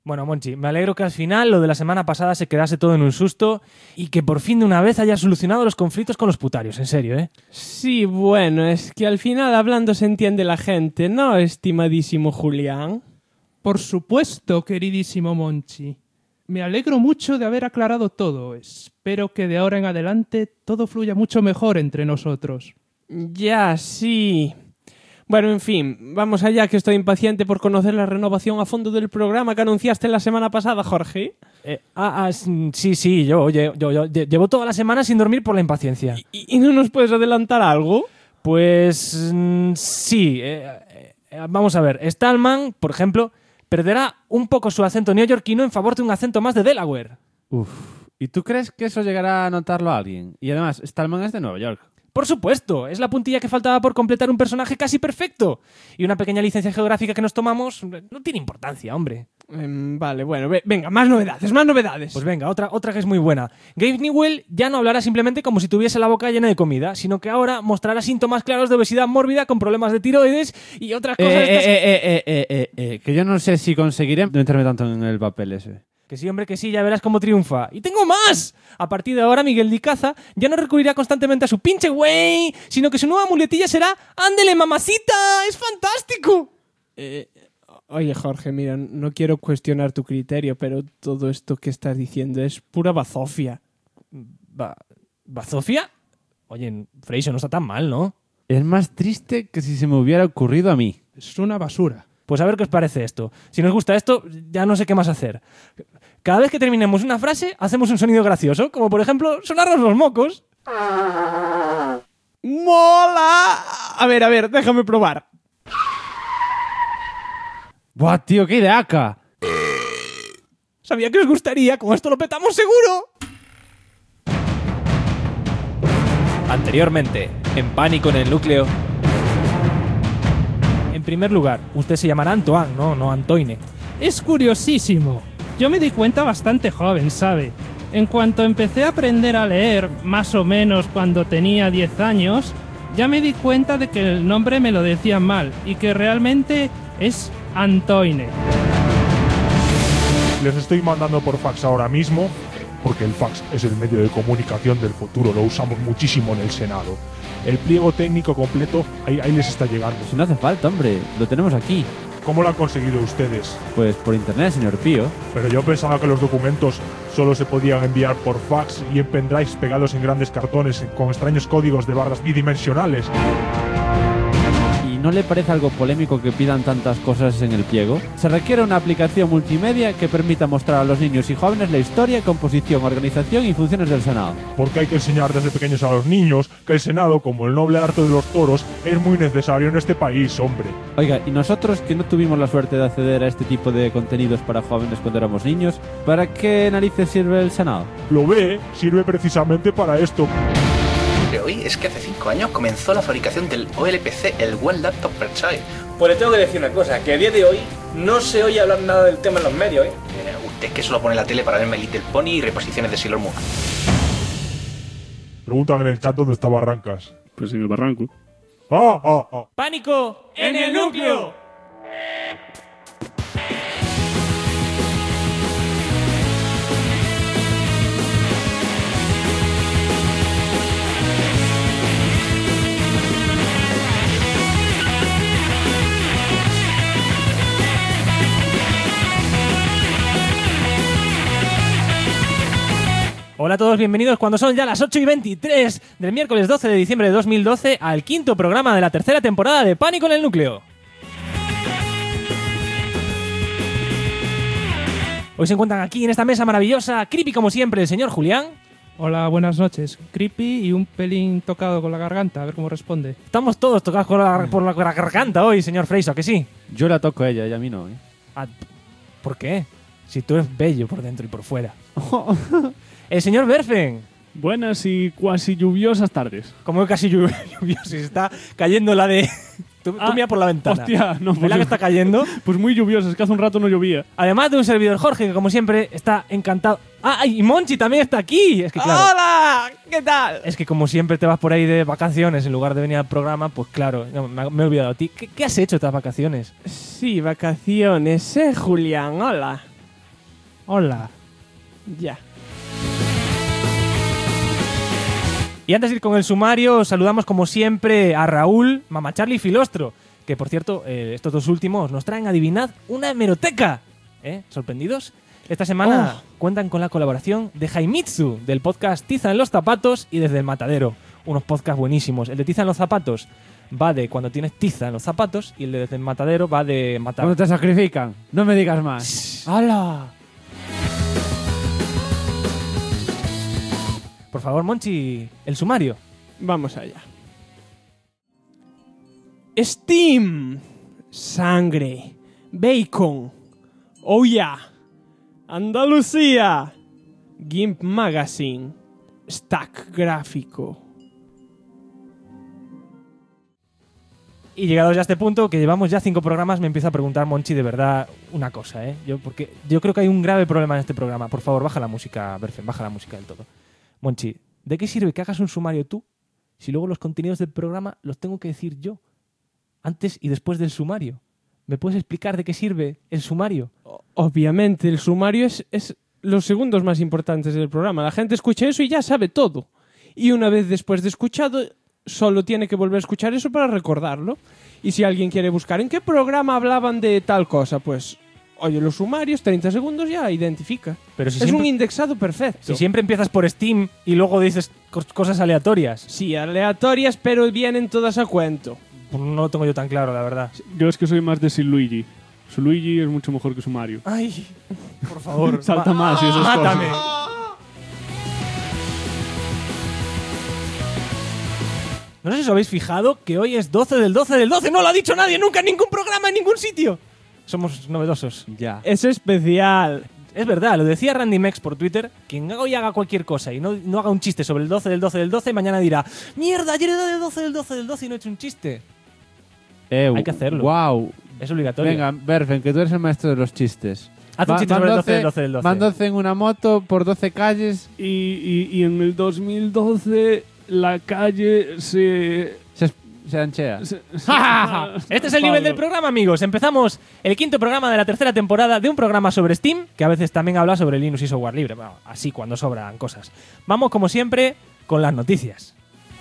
Bueno, Monchi, me alegro que al final lo de la semana pasada se quedase todo en un susto y que por fin de una vez hayas solucionado los conflictos con los putarios, en serio, ¿eh? Sí, bueno, es que al final hablando se entiende la gente, ¿no, estimadísimo Julián? Por supuesto, queridísimo Monchi. Me alegro mucho de haber aclarado todo. Espero que de ahora en adelante todo fluya mucho mejor entre nosotros. Ya, sí. Bueno, en fin, vamos allá, que estoy impaciente por conocer la renovación a fondo del programa que anunciaste la semana pasada, Jorge. Sí, yo llevo toda la semana sin dormir por la impaciencia. ¿Y no nos puedes adelantar algo? Pues sí. Vamos a ver, Stallman, por ejemplo, perderá un poco su acento neoyorquino en favor de un acento más de Delaware. Uf, ¿y tú crees que eso llegará a notarlo a alguien? Y además, Stallman es de Nueva York. Por supuesto, es la puntilla que faltaba por completar un personaje casi perfecto. Y una pequeña licencia geográfica que nos tomamos no tiene importancia, hombre. Vale, bueno, venga, más novedades. Pues venga, otra que es muy buena. Gabe Newell ya no hablará simplemente como si tuviese la boca llena de comida, sino que ahora mostrará síntomas claros de obesidad mórbida con problemas de tiroides y otras cosas... Que yo no sé si conseguiré no meterme tanto en el papel ese. Que sí, hombre, que sí, ya verás cómo triunfa. ¡Y tengo más! A partir de ahora, Miguel Dicaza ya no recurrirá constantemente a su pinche güey, sino que su nueva muletilla será ¡ándele, mamacita! ¡Es fantástico! Oye, Jorge, mira, no quiero cuestionar tu criterio, pero todo esto que estás diciendo es pura bazofia. ¿Bazofia? Oye, Freixo, no está tan mal, ¿no? Es más triste que si se me hubiera ocurrido a mí. Es una basura. Pues a ver qué os parece esto. Si nos gusta esto, ya no sé qué más hacer. Cada vez que terminemos una frase, hacemos un sonido gracioso, como por ejemplo, sonarnos los mocos. ¡Mola! A ver, déjame probar. ¡Buah, tío, qué ideaca! Sabía que os gustaría, con esto lo petamos seguro. Anteriormente, en Pánico en el Núcleo. En primer lugar, usted se llamará Antoine, no Antoine. Es curiosísimo. Yo me di cuenta bastante joven, ¿sabe? En cuanto empecé a aprender a leer, más o menos cuando tenía 10 años, ya me di cuenta de que el nombre me lo decían mal y que realmente es Antoine. Les estoy mandando por fax ahora mismo, porque el fax es el medio de comunicación del futuro, lo usamos muchísimo en el Senado. El pliego técnico completo, ahí les está llegando. Si no hace falta, hombre, lo tenemos aquí. ¿Cómo lo han conseguido ustedes? Pues por internet, señor Pío. Pero yo pensaba que los documentos solo se podían enviar por fax y en pendrives pegados en grandes cartones con extraños códigos de barras bidimensionales. ¿No le parece algo polémico que pidan tantas cosas en el pliego? Se requiere una aplicación multimedia que permita mostrar a los niños y jóvenes la historia, composición, organización y funciones del Senado. Porque hay que enseñar desde pequeños a los niños que el Senado, como el noble arte de los toros, es muy necesario en este país, hombre. Oiga, ¿y nosotros que no tuvimos la suerte de acceder a este tipo de contenidos para jóvenes cuando éramos niños, para qué narices sirve el Senado? Lo ve, sirve precisamente para esto. De hoy es que hace 5 años comenzó la fabricación del OLPC, el One Laptop Per Child. Pues le tengo que decir una cosa, que a día de hoy no se oye hablar nada del tema en los medios, ¿eh? Usted que solo pone la tele para verme Little Pony y reposiciones de Sailor Moon. Preguntan en el chat dónde está Barrancas. Pues en el barranco. ¡Pánico en el Núcleo! Hola a todos, bienvenidos cuando son ya las 8:23 del miércoles 12 de diciembre de 2012 al quinto programa de la tercera temporada de Pánico en el Núcleo. Hoy se encuentran aquí en esta mesa maravillosa, creepy como siempre, el señor Julián. Hola, buenas noches. Creepy y un pelín tocado con la garganta, a ver cómo responde. Estamos todos tocados por la garganta hoy, señor Freixo, ¿que sí? Yo la toco a ella y a mí no, ¿eh? ¿Por qué? Si tú eres bello por dentro y por fuera. El señor Berfen. Buenas y cuasi lluviosas tardes. Como casi lluvioso, se está cayendo la de... Tú mira por la ventana. Hostia, no. ¿Ves la que está cayendo? Pues muy lluvioso, es que hace un rato no llovía. Además de un servidor Jorge, que como siempre está encantado. ¡Ah! Y Monchi también está aquí. Es que claro. ¡Hola! ¿Qué tal? Es que como siempre te vas por ahí de vacaciones en lugar de venir al programa, pues claro, me he olvidado a ti. ¿Qué has hecho estas vacaciones? Sí, vacaciones, Julián, hola. Hola. Ya. Y antes de ir con el sumario, saludamos como siempre a Raúl, Mama Charlie y Filostro, que por cierto, estos dos últimos nos traen, adivinad, una hemeroteca. ¿Sorprendidos? Esta semana cuentan con la colaboración de Jaimitsu, del podcast Tiza en los zapatos y Desde el Matadero. Unos podcasts buenísimos. El de Tiza en los zapatos va de cuando tienes tiza en los zapatos y el de Desde el Matadero va de matar. Cuando te sacrifican. No me digas más. ¡Hala! Por favor, Monchi, el sumario. Vamos allá. Steam. Sangre. Bacon. Oh yeah. Andalucía. GIMP Magazine. Stack gráfico. Y llegados ya a este punto, que llevamos ya 5 programas, me empieza a preguntar, Monchi, de verdad, una cosa, porque yo creo que hay un grave problema en este programa. Por favor, baja la música, Berfen, baja la música del todo. Monchi, ¿de qué sirve que hagas un sumario tú si luego los contenidos del programa los tengo que decir yo? Antes y después del sumario. ¿Me puedes explicar de qué sirve el sumario? Obviamente, el sumario es los segundos más importantes del programa. La gente escucha eso y ya sabe todo. Y una vez después de escuchado, solo tiene que volver a escuchar eso para recordarlo. Y si alguien quiere buscar en qué programa hablaban de tal cosa, pues oye los sumarios, 30 segundos ya identifica. Pero si es siempre, un indexado perfecto. Si siempre empiezas por Steam y luego dices cosas aleatorias. Sí, aleatorias, pero vienen todas a cuento. No lo tengo yo tan claro, la verdad. Yo es que soy más de Luigi. Su Luigi es mucho mejor que su Mario. Ay, por favor. Salta más y esas ¡Mátame! cosas. No sé si os habéis fijado que hoy es 12 del 12 del 12. No lo ha dicho nadie nunca en ningún programa, en ningún sitio. Somos novedosos. Ya. Es especial. Es verdad, lo decía Randy Mex por Twitter. Quien hoy haga cualquier cosa y no haga un chiste sobre el 12 del 12 del 12, mañana dirá: ¡mierda, ayer era el 12 del 12 del 12 y no he hecho un chiste! Hay que hacerlo. Wow. Es obligatorio. Venga, Berfen, que tú eres el maestro de los chistes. Haz un chiste sobre el 12 del 12 del 12. Van 12 en una moto por 12 calles. Y en el 2012 la calle se anchea. Este es el nivel del programa, amigos. Empezamos el 5º programa de la 3ª temporada de un programa sobre Steam, que a veces también habla sobre Linux y software libre. Bueno, así cuando sobran cosas. Vamos, como siempre, con las noticias.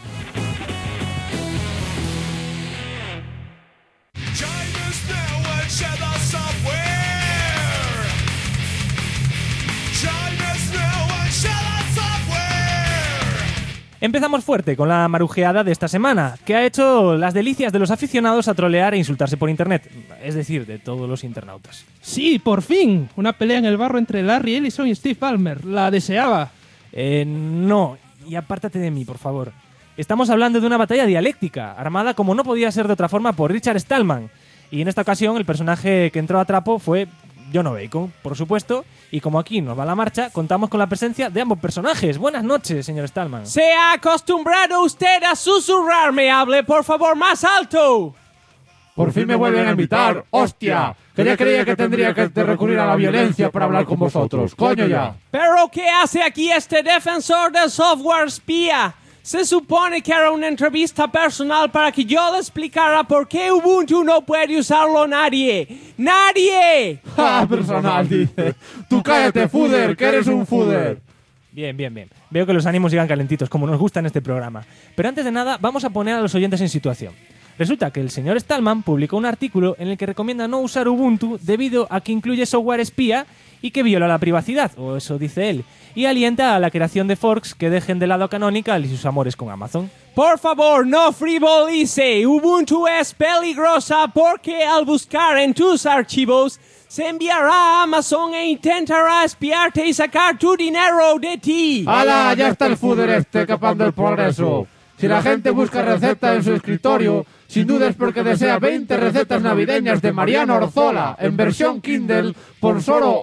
Empezamos fuerte con la marujeada de esta semana, que ha hecho las delicias de los aficionados a trolear e insultarse por internet, es decir, de todos los internautas. Sí, por fin. Una pelea en el barro entre Larry Ellison y Steve Ballmer. La deseaba. No, y apártate de mí, por favor. Estamos hablando de una batalla dialéctica, armada como no podía ser de otra forma por Richard Stallman. Y en esta ocasión el personaje que entró a trapo fue John Bacon, por supuesto. Y como aquí nos va la marcha, contamos con la presencia de ambos personajes. Buenas noches, señor Stallman. ¿Se ha acostumbrado usted a susurrarme? Hable, por favor, más alto. Por fin me vuelven a invitar. ¡Hostia! Que ya creía que tendría que recurrir a la violencia para hablar con vosotros. ¡Coño ya! ¿Pero qué hace aquí este defensor del software espía? Se supone que era una entrevista personal para que yo le explicara por qué Ubuntu no puede usarlo nadie. ¡Nadie! ¡Ah, personal, dice! ¡Tú cállate, Fuder, que eres un Fuder! Bien, bien, bien. Veo que los ánimos llegan calentitos, como nos gusta en este programa. Pero antes de nada, vamos a poner a los oyentes en situación. Resulta que el señor Stallman publicó un artículo en el que recomienda no usar Ubuntu debido a que incluye software espía y que viola la privacidad, o eso dice él, y alienta a la creación de forks que dejen de lado a Canonical y sus amores con Amazon. Por favor, no frivolice. Ubuntu es peligrosa porque al buscar en tus archivos se enviará a Amazon e intentará espiarte y sacar tu dinero de ti. ¡Hala! Ya está el Fuder este capando el progreso. Si la gente busca receta en su escritorio, sin duda es porque desea 20 recetas navideñas de Mariano Orzola en versión Kindle por solo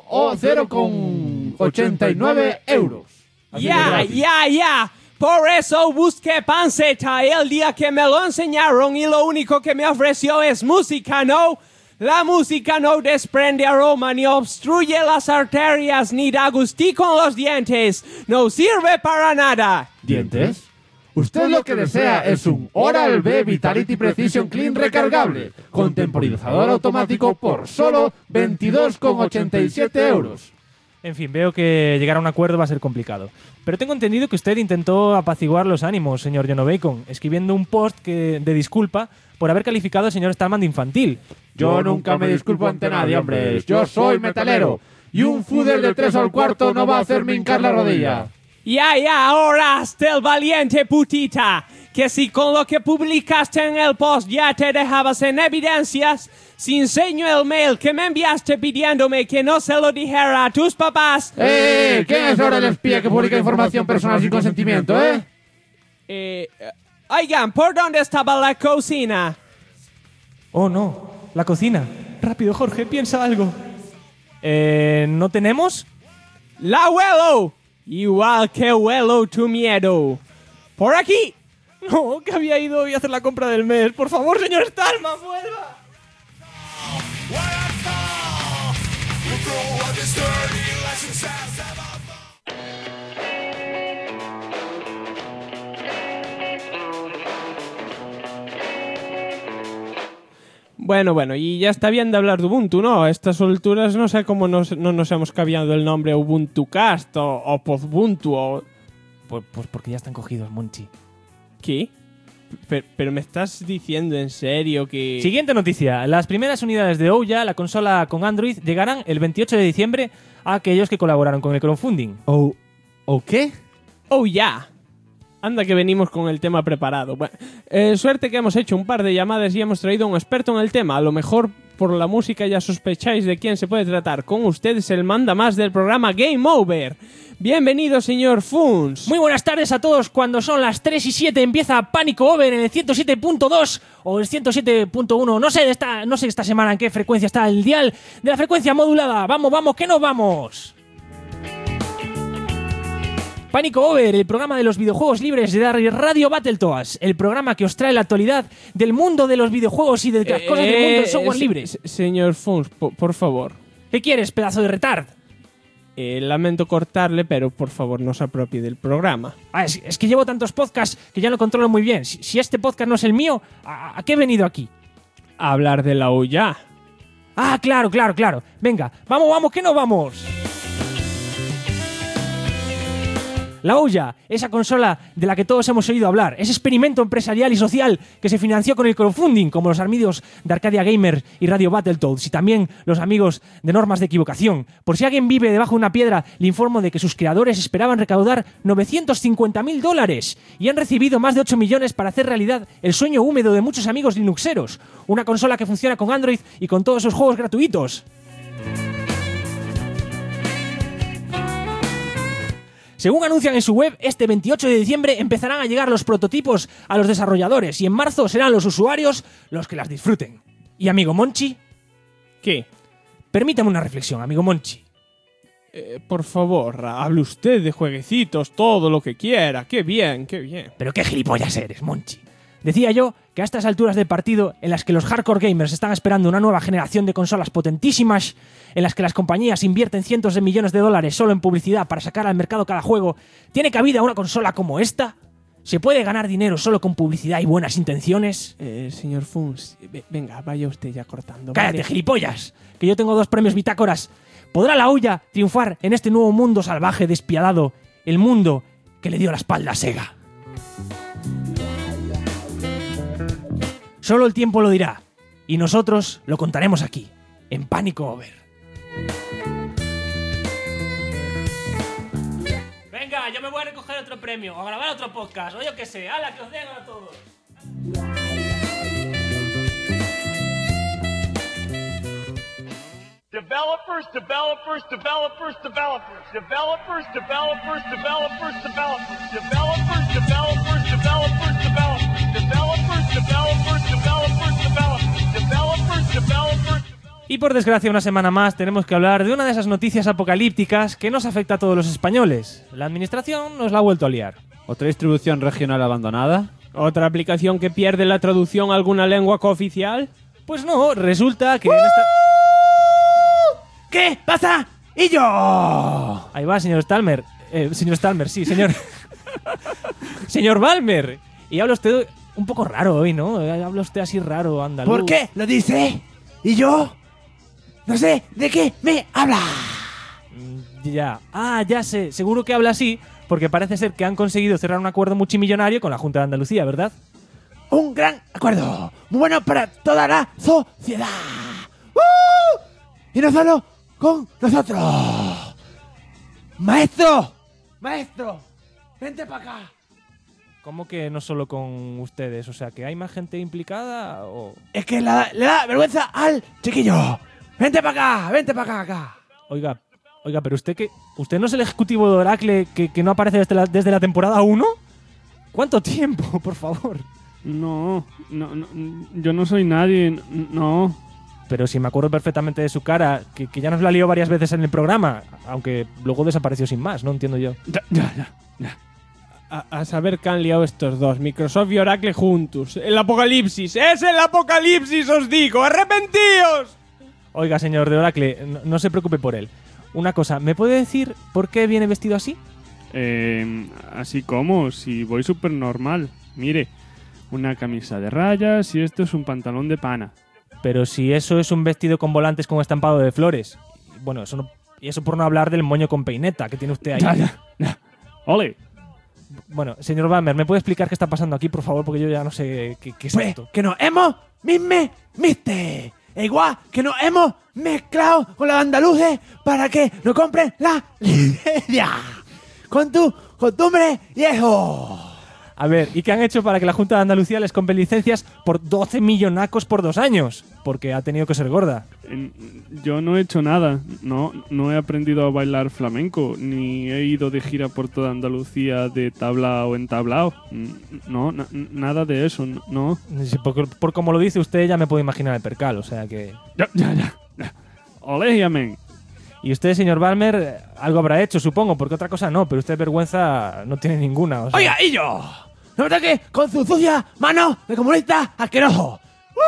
0,89 euros. Ya. Por eso busqué panceta el día que me lo enseñaron y lo único que me ofreció es música, ¿no? La música no desprende aroma ni obstruye las arterias ni da gustí con los dientes. No sirve para nada. ¿Dientes? Usted lo que desea es un Oral-B Vitality Precision Clean recargable con temporizador automático por solo 22,87 euros. En fin, veo que llegar a un acuerdo va a ser complicado. Pero tengo entendido que usted intentó apaciguar los ánimos, señor Jono Bacon, escribiendo un post de disculpa por haber calificado al señor Stallman de infantil. Yo nunca me disculpo ante nadie, hombre. Yo soy metalero. Y un fútbol de 3 al cuarto no va a hacerme hincar la rodilla. Ya, ahora hasta el valiente putita. Que si con lo que publicaste en el post ya te dejabas en evidencias, si enseño el mail que me enviaste pidiéndome que no se lo dijera a tus papás. ¿Quién es ahora el espía que publica información personal sin consentimiento, Oigan, ¿por dónde estaba la cocina? Oh, no. La cocina. Rápido, Jorge, piensa algo. ¿No tenemos? ¡La huelo! Igual que huelo tu miedo. ¡Por aquí! No, que había ido hoy a hacer la compra del mes. Por favor, señor Stallman, vuelva. Bueno, y ya está bien de hablar de Ubuntu, ¿no? A estas alturas no sé cómo no nos hemos cambiado el nombre UbuntuCast o Podbuntu o... Pues porque ya están cogidos, Monchi. ¿Qué? Pero me estás diciendo en serio que... Siguiente noticia. Las primeras unidades de Ouya, la consola con Android, llegarán el 28 de diciembre a aquellos que colaboraron con el crowdfunding. ¿O qué? ¡Oh, ya! Anda que venimos con el tema preparado. Bueno, suerte que hemos hecho un par de llamadas y hemos traído a un experto en el tema. A lo mejor por la música ya sospecháis de quién se puede tratar. Con ustedes el manda más del programa Game Over. Bienvenido, señor Funs. Muy buenas tardes a todos. Cuando son las 3:07 empieza Pánico Over en el 107.2 o el 107.1. No sé esta semana en qué frecuencia está el dial de la frecuencia modulada. Vamos, que nos vamos. Pánico Over, el programa de los videojuegos libres de Radio Battletoads, el programa que os trae la actualidad del mundo de los videojuegos y de las cosas del mundo del software libre. Señor Funs, por favor. ¿Qué quieres, pedazo de retard? Lamento cortarle, pero por favor no se apropie del programa. Es que llevo tantos podcasts que ya lo controlo muy bien. Si este podcast no es el mío, ¿a qué he venido aquí? A hablar de la Ouya. Ah, claro. Venga, vamos, que nos vamos. La Ouya, esa consola de la que todos hemos oído hablar, ese experimento empresarial y social que se financió con el crowdfunding, como los amigos de Arcadia Gamer y Radio Battletoads, y también los amigos de Normas de Equivocación. Por si alguien vive debajo de una piedra, le informo de que sus creadores esperaban recaudar $950.000 y han recibido más de 8 millones para hacer realidad el sueño húmedo de muchos amigos linuxeros, una consola que funciona con Android y con todos sus juegos gratuitos. Según anuncian en su web, este 28 de diciembre empezarán a llegar los prototipos a los desarrolladores y en marzo serán los usuarios los que las disfruten. ¿Y amigo Monchi? ¿Qué? Permítame una reflexión, amigo Monchi. Por favor, hable usted de jueguecitos, todo lo que quiera. Qué bien. Pero qué gilipollas eres, Monchi. Decía yo que a estas alturas del partido, en las que los hardcore gamers están esperando una nueva generación de consolas potentísimas, en las que las compañías invierten cientos de millones de dólares solo en publicidad para sacar al mercado cada juego, ¿tiene cabida una consola como esta? ¿Se puede ganar dinero solo con publicidad y buenas intenciones? Señor Funs, venga, vaya usted ya cortando. ¡Cállate, gilipollas! Que yo tengo 2 premios bitácoras. ¿Podrá la Ouya triunfar en este nuevo mundo salvaje, despiadado? El mundo que le dio la espalda a Sega. Solo el tiempo lo dirá, y nosotros lo contaremos aquí, en Pánico Over. Venga, yo me voy a recoger otro premio, o a grabar otro podcast, o yo qué sé, ¡hala, que os den a todos! Developers. Y por desgracia, una semana más tenemos que hablar de una de esas noticias apocalípticas que nos afecta a todos los españoles. La administración nos la ha vuelto a liar. ¿Otra distribución regional abandonada? ¿Otra aplicación que pierde la traducción a alguna lengua cooficial? Pues no, resulta que en esta... ¿Qué pasa? ¡Y yo! Ahí va, señor Stalmer. Señor Stalmer, sí, señor... Señor Balmer. Y habla usted un poco raro hoy, ¿no? Habla usted así raro, andaluz. ¿Por qué lo dice? ¿Y yo? No sé de qué me habla. Ya. Ah, ya sé. Seguro que habla así porque parece ser que han conseguido cerrar un acuerdo multimillonario con la Junta de Andalucía, ¿verdad? Un gran acuerdo, muy bueno para toda la sociedad. Y no solo con nosotros. Maestro, vente para acá. ¿Cómo que no solo con ustedes? O sea, ¿que hay más gente implicada o...? Es que le da vergüenza al chiquillo. Vente para acá. Oiga, pero ¿usted no es el ejecutivo de Oracle que no aparece desde la temporada 1? ¿Cuánto tiempo, por favor? No, yo no soy nadie, no. Pero si me acuerdo perfectamente de su cara, que ya nos la lió varias veces en el programa, aunque luego desapareció sin más, no entiendo yo. Ya. A saber qué han liado estos dos, Microsoft y Oracle juntos. El apocalipsis, es el apocalipsis, os digo, arrepentíos. Oiga, señor de Oracle, no se preocupe por él. Una cosa, ¿me puede decir por qué viene vestido así? Así como, si voy súper normal. Mire, una camisa de rayas y esto es un pantalón de pana. Pero si eso es un vestido con volantes con estampado de flores. Bueno, y eso por no hablar del moño con peineta que tiene usted ahí. Ya. ¡Ole! Bueno, señor Bammer, ¿me puede explicar qué está pasando aquí, por favor? Porque yo ya no sé qué es Pues esto. que nos hemos miste. E igual que nos hemos mezclado con los andaluces para que nos compren la licencia. Con tu costumbre viejo. A ver, ¿y qué han hecho para que la Junta de Andalucía les compre licencias por 12 millonacos por 2 años? Porque ha tenido que ser gorda. Yo no he hecho nada. No he aprendido a bailar flamenco, ni he ido de gira por toda Andalucía de tablao en tablao. No, nada de eso, no. Sí, por como lo dice usted, ya me puedo imaginar el percal, o sea que... Ya. Ole, amén. Y usted, señor Balmer, algo habrá hecho, supongo, porque otra cosa no, pero usted vergüenza no tiene ninguna. O sea. Oiga, y yo, no me toque con su sucia mano de comunista asqueroso.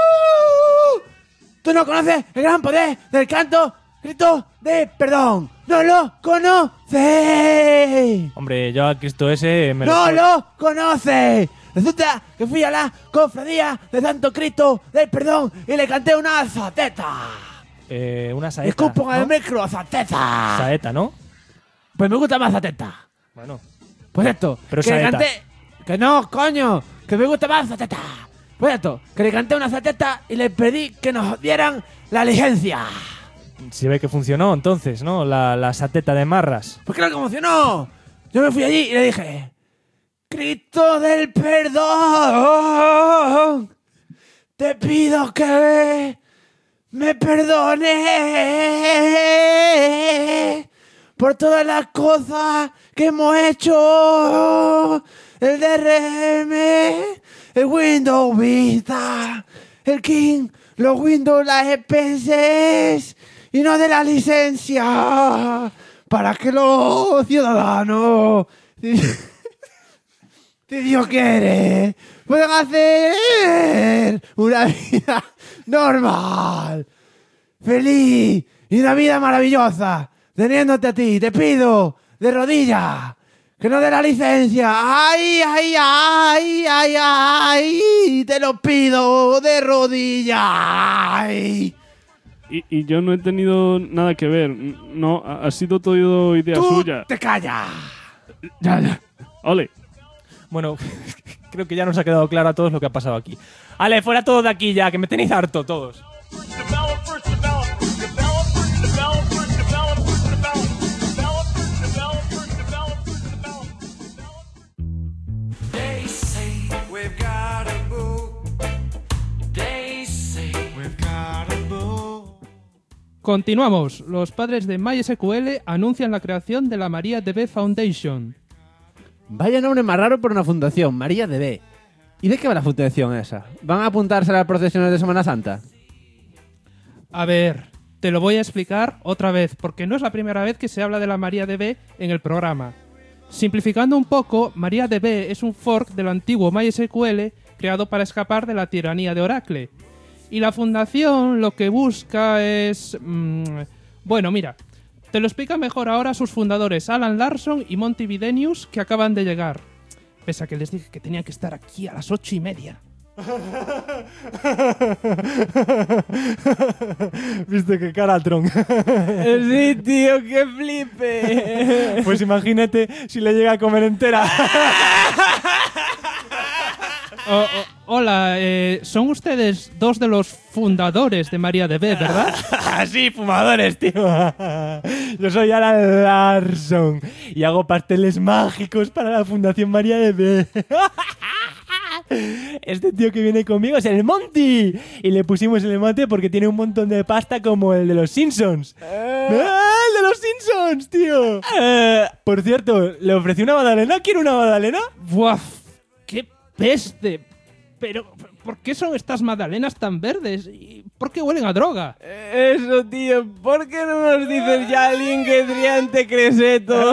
¿Tú no conoces el gran poder del grito de perdón? ¡No lo conoces! Hombre, yo a Cristo ese me ¡No lo conoces! Resulta que fui a la cofradía de Santo Cristo del Perdón y le canté una zateta. Una saeta, Escupo en el ¿no? micro, zateta. Saeta, ¿no? Pues me gusta más zateta. Bueno. Pues esto, Pero que le saeta. canté... Que no, coño, que me gusta más zateta. Pues esto, que le canté una zateta y le pedí que nos dieran la licencia. Se ve que funcionó entonces, ¿no? La sateta de marras. Pues claro que emocionó. Yo me fui allí y le dije... Cristo del perdón, te pido que me perdones por todas las cosas que hemos hecho. El DRM, el Windows Vista, el King, los Windows, las EPS y no de la licencia para que los ciudadanos, si Dios quiere, puedan hacer una vida normal, feliz y una vida maravillosa, teniéndote a ti. Te pido de rodillas que no dé la licencia. ¡Ay, ay, ay, ay, ay! Te lo pido de rodillas. ¡Ay! Y yo no he tenido nada que ver. No, ha sido todo idea ¡Tú suya. te callas! Ya. Ole. Bueno, creo que ya nos ha quedado claro a todos lo que ha pasado aquí. Ale, fuera todo de aquí ya, que me tenéis harto todos. Continuamos. Los padres de MySQL anuncian la creación de la MariaDB Foundation. Vaya nombre más raro por una fundación, MariaDB. ¿Y de qué va la fundación esa? ¿Van a apuntarse a las procesiones de Semana Santa? A ver, te lo voy a explicar otra vez, porque no es la primera vez que se habla de la MariaDB en el programa. Simplificando un poco, MariaDB es un fork del antiguo MySQL creado para escapar de la tiranía de Oracle. Y la fundación lo que busca es... Bueno, mira, te lo explica mejor ahora sus fundadores Alan Larson y Monty Bidenius, que acaban de llegar. Pese a que les dije que tenían que estar aquí a las 8:30. ¿Viste qué cara, Tron? Sí, tío, qué flipe. Pues imagínate si le llega a comer entera. Hola, son ustedes dos de los fundadores de María de B, ¿verdad? Sí, fumadores, tío. Yo soy Alan Larson y hago pasteles mágicos para la Fundación María de B. Este tío que viene conmigo es el Monty. Y le pusimos el mote porque tiene un montón de pasta como el de los Simpsons. ¡El de los Simpsons, tío! Por cierto, le ofrecí una magdalena. ¿Quiere una magdalena? ¡Buah! ¡Qué peste! Pero, ¿por qué son estas magdalenas tan verdes? ¿Y por qué huelen a droga? Eso, tío, ¿por qué no nos dices ya el ingrediente creseto?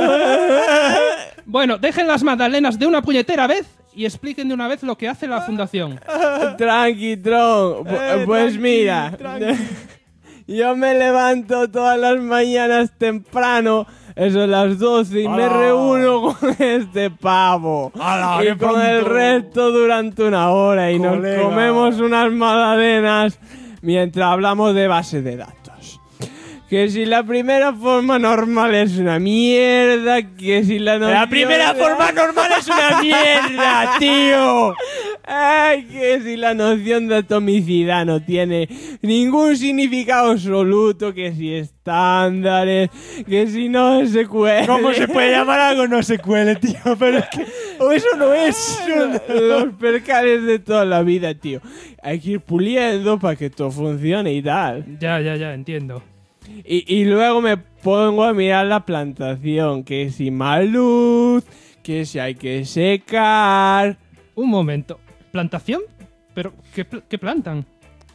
Bueno, dejen las magdalenas de una puñetera vez y expliquen de una vez lo que hace la fundación. Tranqui, Tron. Pues tranqui, mira, tranqui. yo me levanto todas las mañanas temprano, eso a las 12, y me ¡Hala! reúno con este pavo. ¡Hala, Y qué con el pronto! resto durante una hora y Colega. nos comemos unas magdalenas mientras hablamos de base de datos. Que si la primera forma normal es una mierda, que si la noción La primera de- forma normal es una mierda, tío. Ay, que si la noción de atomicidad no tiene ningún significado absoluto, que si estándares, que si no se cuele. ¿Cómo se puede llamar algo no se cuele, tío? Pero es que o eso no es. Los percales de toda la vida, tío. Hay que ir puliendo para que todo funcione y tal. Ya, entiendo. Y luego me pongo a mirar la plantación, que si mal luz, que si hay que secar. Un momento. ¿Plantación? ¿Pero qué plantan?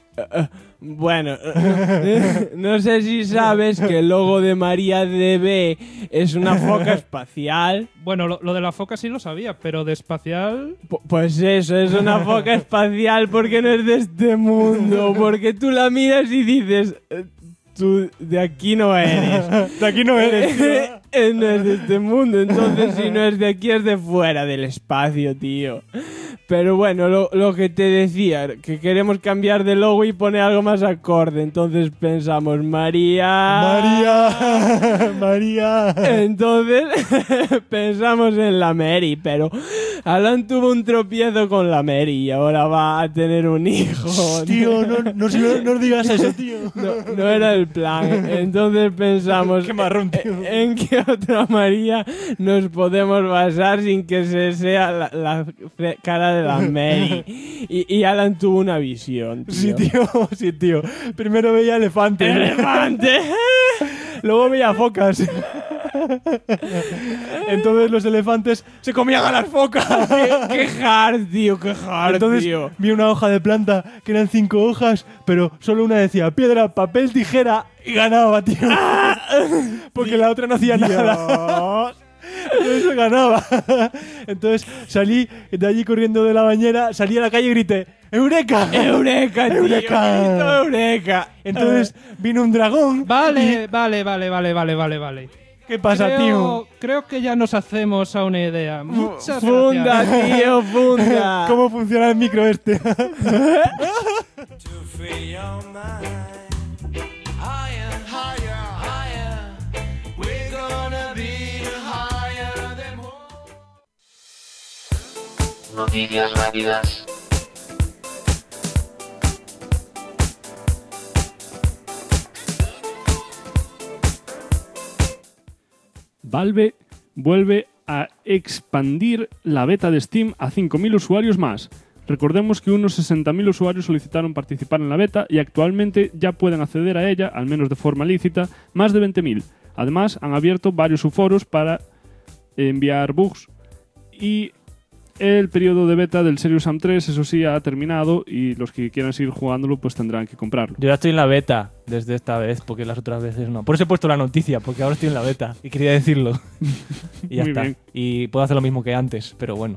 Bueno, no sé si sabes que el logo de María DB es una foca espacial. Bueno, lo de la foca sí lo sabía, pero de espacial... Pues eso, es una foca espacial porque no es de este mundo. Porque tú la miras y dices, tú de aquí no eres. De aquí no eres, tío. No es de este mundo, entonces si no es de aquí es de fuera del espacio, tío. Pero bueno, lo que te decía, que queremos cambiar de logo y poner algo más acorde. Entonces pensamos, María. Entonces pensamos en la Mary, pero Alan tuvo un tropiezo con la Mary y ahora va a tener un hijo. Tío, no digas eso, tío. No era el plan. Entonces pensamos Qué marrón, tío. en qué otra María nos podemos basar sin que se sea la cara de la Mary. Y Alan tuvo una visión, tío. Sí, tío. Primero veía elefantes. ¡Elefante! Luego veía focas. Entonces los elefantes se comían a las focas. ¡Qué hard, tío! ¡Qué hard, Entonces tío! vi una hoja de planta que eran 5 hojas, pero solo una decía piedra, papel, tijera y ganaba, tío. Porque la otra no hacía nada. Entonces ganaba. Entonces salí de allí corriendo de la bañera, salí a la calle y grité ¡Eureka! ¡Eureka, tío! ¡Eureka! Grito ¡Eureka! Entonces vino un dragón. Vale. ¿Qué pasa, tío? Creo que ya nos hacemos a una idea. Muchas ¡Funda, gracias. tío! ¡Funda! ¿Cómo funciona el micro este? Noticias rápidas. Valve vuelve a expandir la beta de Steam a 5.000 usuarios más. Recordemos que unos 60.000 usuarios solicitaron participar en la beta y actualmente ya pueden acceder a ella, al menos de forma lícita, más de 20.000. Además, han abierto varios subforos para enviar bugs y el periodo de beta del Serious Sam 3, eso sí, ha terminado y los que quieran seguir jugándolo pues tendrán que comprarlo. Yo ya estoy en la beta desde esta vez, porque las otras veces no. Por eso he puesto la noticia, porque ahora estoy en la beta y quería decirlo. Y ya Muy está. bien. Y puedo hacer lo mismo que antes, pero bueno.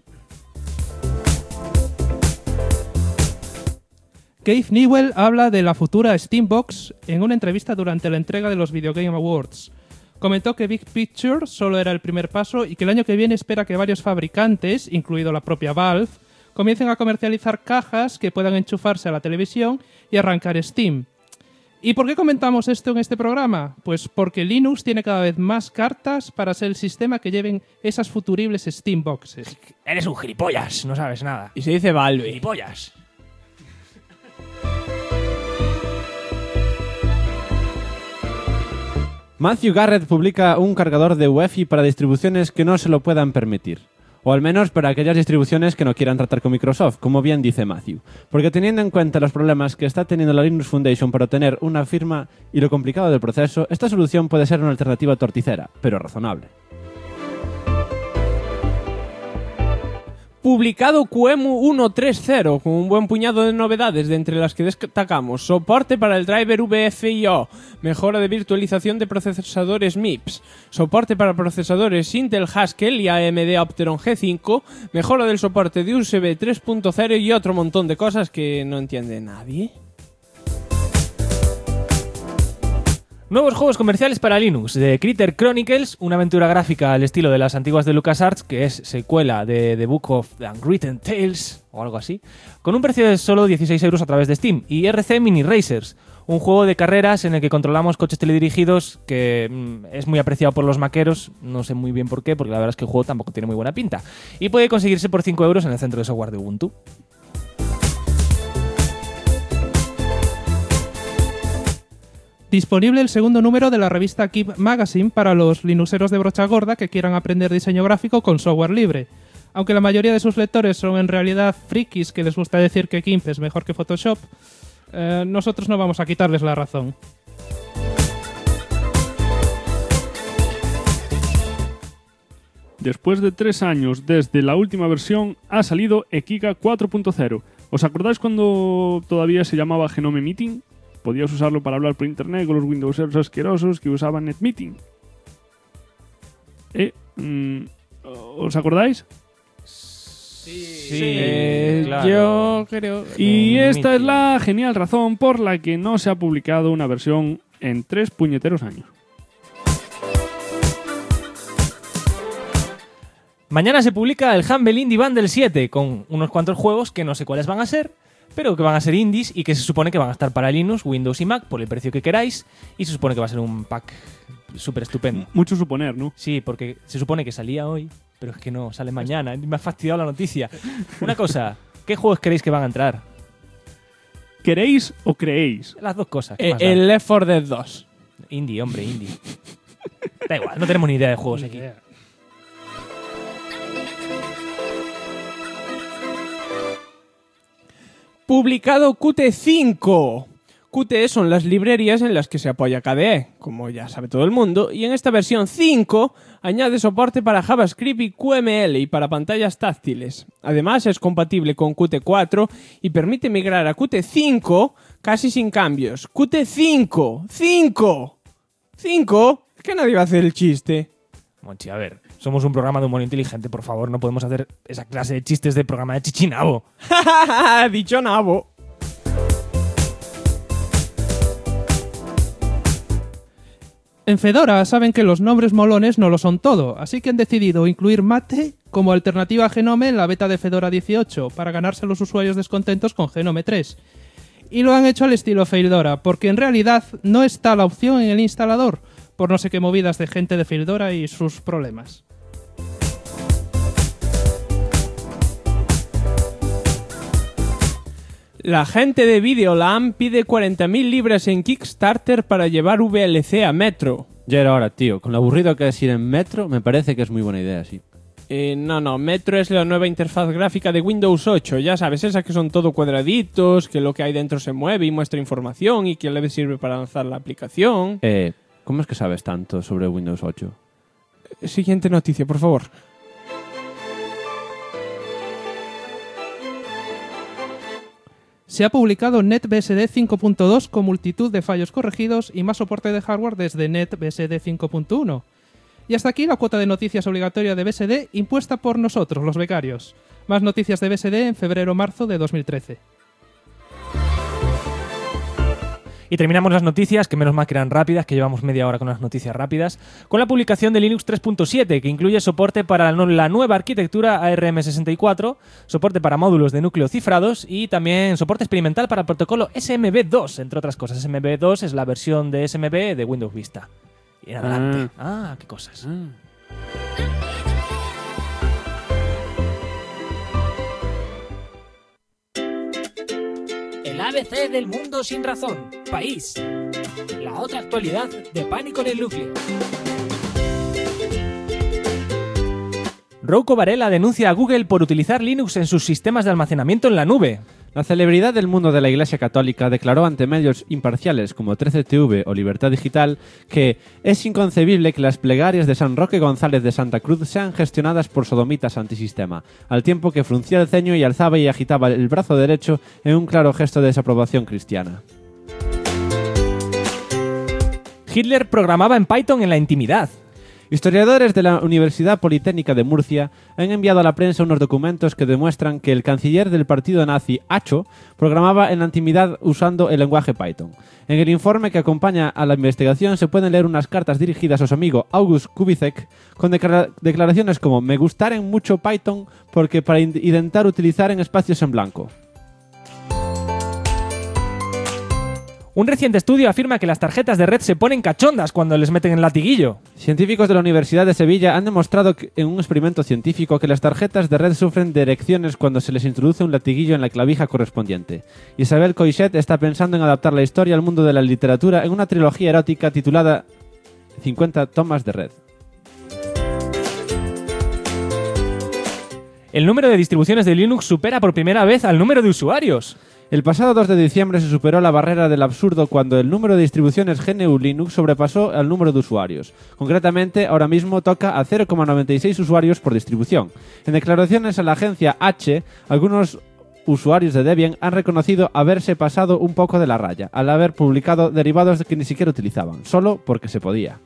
Keith Newell habla de la futura Steambox en una entrevista durante la entrega de los Video Game Awards. Comentó que Big Picture solo era el primer paso y que el año que viene espera que varios fabricantes, incluido la propia Valve, comiencen a comercializar cajas que puedan enchufarse a la televisión y arrancar Steam. ¿Y por qué comentamos esto en este programa? Pues porque Linux tiene cada vez más cartas para ser el sistema que lleven esas futuribles Steam Boxes. Eres un gilipollas, no sabes nada. Y se dice Valve. Gilipollas. Matthew Garrett publica un cargador de UEFI para distribuciones que no se lo puedan permitir. O al menos para aquellas distribuciones que no quieran tratar con Microsoft, como bien dice Matthew. Porque teniendo en cuenta los problemas que está teniendo la Linux Foundation para obtener una firma y lo complicado del proceso, esta solución puede ser una alternativa torticera, pero razonable. Publicado QEMU 1.3.0 con un buen puñado de novedades, de entre las que destacamos: soporte para el driver VFIO, mejora de virtualización de procesadores MIPS, soporte para procesadores Intel Haskell y AMD Opteron G5, mejora del soporte de USB 3.0 y otro montón de cosas que no entiende nadie. Nuevos juegos comerciales para Linux, de Critter Chronicles, una aventura gráfica al estilo de las antiguas de LucasArts, que es secuela de The Book of the Unwritten Tales, o algo así, con un precio de solo 16 € a través de Steam, y RC Mini Racers, un juego de carreras en el que controlamos coches teledirigidos que es muy apreciado por los maqueros, no sé muy bien por qué, porque la verdad es que el juego tampoco tiene muy buena pinta, y puede conseguirse por 5 € en el centro de software de Ubuntu. Disponible el segundo número de la revista Keep Magazine para los linuxeros de brocha gorda que quieran aprender diseño gráfico con software libre. Aunque la mayoría de sus lectores son en realidad frikis que les gusta decir que GIMP es mejor que Photoshop, nosotros no vamos a quitarles la razón. Después de 3 años desde la última versión, ha salido Ekiga 4.0. ¿Os acordáis cuando todavía se llamaba Genome Meeting? Podías usarlo para hablar por internet con los Windowseros asquerosos que usaban NetMeeting. ¿Os acordáis? Sí, claro. Yo creo... Y esta es la genial razón por la que no se ha publicado una versión en 3 puñeteros años. Mañana se publica el Humble Indie Bundle 7 con unos cuantos juegos que no sé cuáles van a ser, pero que van a ser indies y que se supone que van a estar para Linux, Windows y Mac por el precio que queráis, y se supone que va a ser un pack súper estupendo. Mucho suponer, ¿no? Sí, porque se supone que salía hoy, pero es que no, sale mañana. Me ha fastidiado la noticia. Una cosa, ¿qué juegos creéis que van a entrar? ¿Queréis o creéis? Las dos cosas. ¿qué más da? El Left 4 Dead 2. Indie, hombre, indie. Da igual, no tenemos ni idea de juegos aquí. Publicado Qt 5. Qt son las librerías en las que se apoya KDE, como ya sabe todo el mundo, y en esta versión 5 añade soporte para JavaScript y QML y para pantallas táctiles. Además es compatible con Qt 4 y permite migrar a Qt 5 casi sin cambios. Qt 5, 5, 5, es que nadie va a hacer el chiste. Monchi, a ver, somos un programa de humor inteligente, por favor, no podemos hacer esa clase de chistes de programa de chichinabo. Dicho nabo. En Fedora saben que los nombres molones no lo son todo, así que han decidido incluir Mate como alternativa a Genome en la beta de Fedora 18 para ganarse a los usuarios descontentos con Genome 3. Y lo han hecho al estilo Fedora, porque en realidad no está la opción en el instalador, por no sé qué movidas de gente de Fedora y sus problemas. La gente de Videoland pide 40.000 libras en Kickstarter para llevar VLC a Metro. Ya era hora, tío. Con lo aburrido que es ir en Metro, me parece que es muy buena idea, sí. No, Metro es la nueva interfaz gráfica de Windows 8. Ya sabes, esas que son todo cuadraditos, que lo que hay dentro se mueve y muestra información y que le sirve para lanzar la aplicación. ¿Cómo es que sabes tanto sobre Windows 8? Siguiente noticia, por favor. Se ha publicado NetBSD 5.2 con multitud de fallos corregidos y más soporte de hardware desde NetBSD 5.1. Y hasta aquí la cuota de noticias obligatoria de BSD impuesta por nosotros, los becarios. Más noticias de BSD en febrero-marzo de 2013. Y terminamos las noticias, que menos mal que eran rápidas, que llevamos media hora con las noticias rápidas, con la publicación de Linux 3.7, que incluye soporte para la nueva arquitectura ARM64, soporte para módulos de núcleo cifrados y también soporte experimental para el protocolo SMB2, entre otras cosas. SMB2 es la versión de SMB de Windows Vista. Y en adelante. Qué cosas. El ABC del mundo sin razón. País. La otra actualidad de Pánico en el Núcleo. Rouco Varela denuncia a Google por utilizar Linux en sus sistemas de almacenamiento en la nube. La celebridad del mundo de la Iglesia Católica declaró ante medios imparciales como 13TV o Libertad Digital que es inconcebible que las plegarias de San Roque González de Santa Cruz sean gestionadas por sodomitas antisistema, al tiempo que fruncía el ceño y alzaba y agitaba el brazo derecho en un claro gesto de desaprobación cristiana. Hitler programaba en Python en la intimidad. Historiadores de la Universidad Politécnica de Murcia han enviado a la prensa unos documentos que demuestran que el canciller del partido nazi, Acho, programaba en la intimidad usando el lenguaje Python. En el informe que acompaña a la investigación se pueden leer unas cartas dirigidas a su amigo August Kubicek con declaraciones como «Me gustaren mucho Python porque para intentar utilizar en espacios en blanco». Un reciente estudio afirma que las tarjetas de red se ponen cachondas cuando les meten el latiguillo. Científicos de la Universidad de Sevilla han demostrado en un experimento científico que las tarjetas de red sufren de erecciones cuando se les introduce un latiguillo en la clavija correspondiente. Isabel Coixet está pensando en adaptar la historia al mundo de la literatura en una trilogía erótica titulada 50 tomas de red. El número de distribuciones de Linux supera por primera vez al número de usuarios. El pasado 2 de diciembre se superó la barrera del absurdo cuando el número de distribuciones GNU Linux sobrepasó al número de usuarios. Concretamente, ahora mismo toca a 0,96 usuarios por distribución. En declaraciones a la agencia H, algunos usuarios de Debian han reconocido haberse pasado un poco de la raya, al haber publicado derivados que ni siquiera utilizaban, solo porque se podía.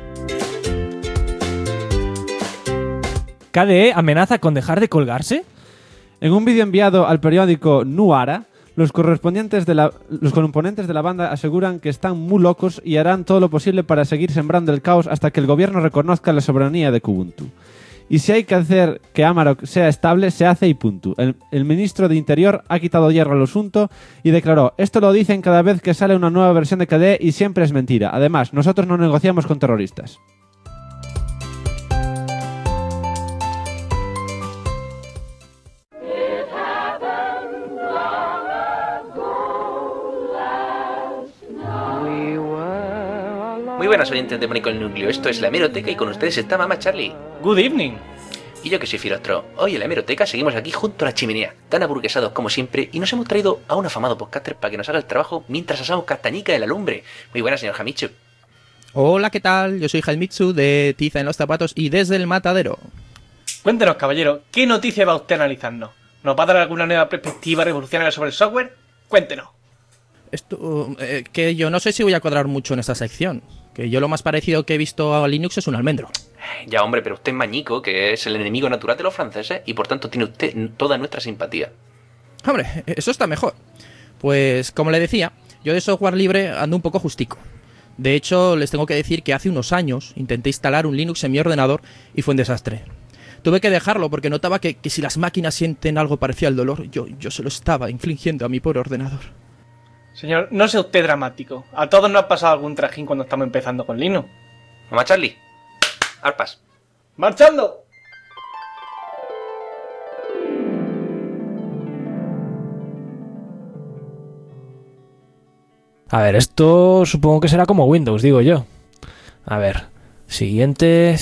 ¿KDE amenaza con dejar de colgarse? En un vídeo enviado al periódico Nuara, los componentes de la banda aseguran que están muy locos y harán todo lo posible para seguir sembrando el caos hasta que el gobierno reconozca la soberanía de Kubuntu. Y si hay que hacer que Amarok sea estable, se hace y punto. El ministro de Interior ha quitado hierro al asunto y declaró: esto lo dicen cada vez que sale una nueva versión de KDE y siempre es mentira. Además, nosotros no negociamos con terroristas. Muy buenas oyentes de Pánico en el Núcleo, esto es la Hemeroteca y con ustedes está Mama Charlie. Good evening. Y yo que soy Filostro. Hoy en la Hemeroteca seguimos aquí junto a la chimenea, tan aburguesados como siempre, y nos hemos traído a un afamado podcaster para que nos haga el trabajo mientras asamos castañica de la lumbre. Muy buenas, señor Hamichu. Hola, ¿qué tal? Yo soy Haimitsu de Tiza en los Zapatos y desde el Matadero. Cuéntenos, caballero, ¿qué noticia va usted a analizarnos? ¿Nos va a dar alguna nueva perspectiva revolucionaria sobre el software? Cuéntenos. Esto, que yo no sé si voy a cuadrar mucho en esta sección. Que yo lo más parecido que he visto a Linux es un almendro. Ya, hombre, pero usted es mañico, que es el enemigo natural de los franceses, y por tanto tiene usted toda nuestra simpatía. Hombre, eso está mejor. Pues, como le decía, yo de software libre ando un poco justico. De hecho, les tengo que decir que hace unos años intenté instalar un Linux en mi ordenador y fue un desastre. Tuve que dejarlo porque notaba que si las máquinas sienten algo parecido al dolor, yo se lo estaba infligiendo a mi pobre ordenador. Señor, no sea usted dramático. A todos nos ha pasado algún trajín cuando estamos empezando con Linux. Mamá Charlie, arpas. ¡Marchando! A ver, esto supongo que será como Windows, digo yo. A ver, siguiente,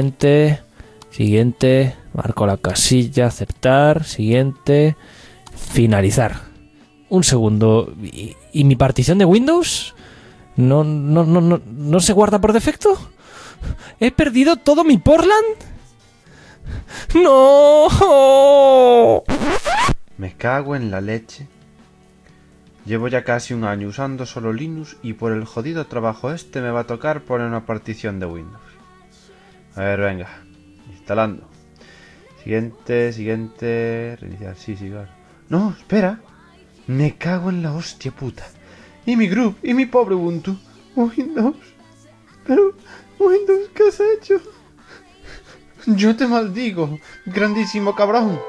marco la casilla, aceptar, siguiente, finalizar. Un segundo, ¿y mi partición de Windows? ¿No se guarda por defecto? ¿He perdido todo mi Portland? ¡No! Me cago en la leche. Llevo ya casi un año usando solo Linux y por el jodido trabajo este me va a tocar poner una partición de Windows. A ver, venga. Instalando. Siguiente. Reiniciar. Sí, claro. No, espera. Me cago en la hostia puta. y mi Groove, y mi pobre Ubuntu. Windows. Pero, Windows, ¿qué has hecho? Yo te maldigo, grandísimo cabrón.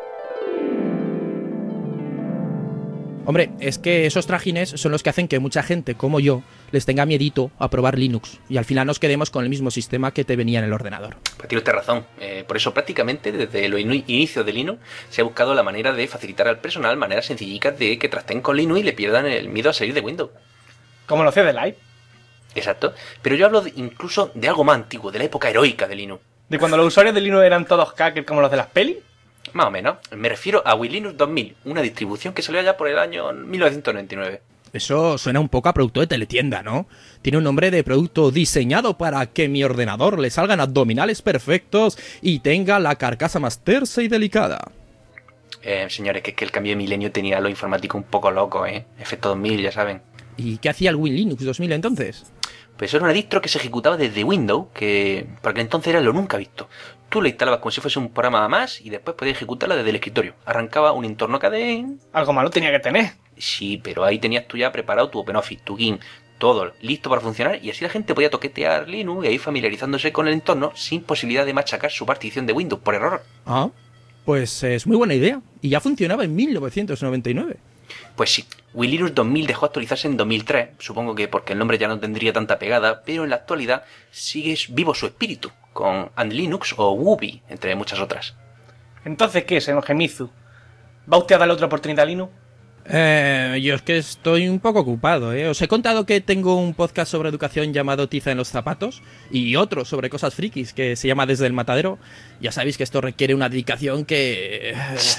Hombre, es que esos trajines son los que hacen que mucha gente, como yo, les tenga miedito a probar Linux y al final nos quedemos con el mismo sistema que te venía en el ordenador. Pues tiene usted razón. Por eso prácticamente desde los inicios de Linux se ha buscado la manera de facilitar al personal maneras sencillicas de que trasten con Linux y le pierdan el miedo a salir de Windows. Como lo hacía de Live. Exacto. Pero yo hablo incluso de algo más antiguo, de la época heroica de Linux. ¿De cuando los usuarios de Linux eran todos hackers como los de las pelis? Más o menos. Me refiero a WinLinux 2000, una distribución que salió allá por el año 1999. Eso suena un poco a producto de teletienda, ¿no? Tiene un nombre de producto diseñado para que mi ordenador le salgan abdominales perfectos y tenga la carcasa más tersa y delicada. Señores, que es que el cambio de milenio tenía lo informático un poco loco, ¿eh? Efecto 2000, ya saben. ¿Y qué hacía el WinLinux 2000 entonces? Pues era una distro que se ejecutaba desde Windows, que por aquel entonces era lo nunca visto. Tú la instalabas como si fuese un programa más y después podías ejecutarla desde el escritorio. Arrancaba un entorno KDE. Algo malo tenía que tener. Sí, pero ahí tenías tú ya preparado tu OpenOffice, tu GIMP, todo listo para funcionar y así la gente podía toquetear Linux y ir familiarizándose con el entorno sin posibilidad de machacar su partición de Windows por error. Ah, pues es muy buena idea. Y ya funcionaba en 1999. Pues sí, WinLinux 2000 dejó actualizarse en 2003, supongo que porque el nombre ya no tendría tanta pegada, pero en la actualidad sigue vivo su espíritu, con AndLinux o Woobi, entre muchas otras. Entonces, ¿qué, señor Gemizu? ¿Va usted a darle otra oportunidad a Linux? Yo es que estoy un poco ocupado, ¿eh? Os he contado que tengo un podcast sobre educación llamado Tiza en los zapatos y otro sobre cosas frikis que se llama Desde el Matadero. Ya sabéis que esto requiere una dedicación que...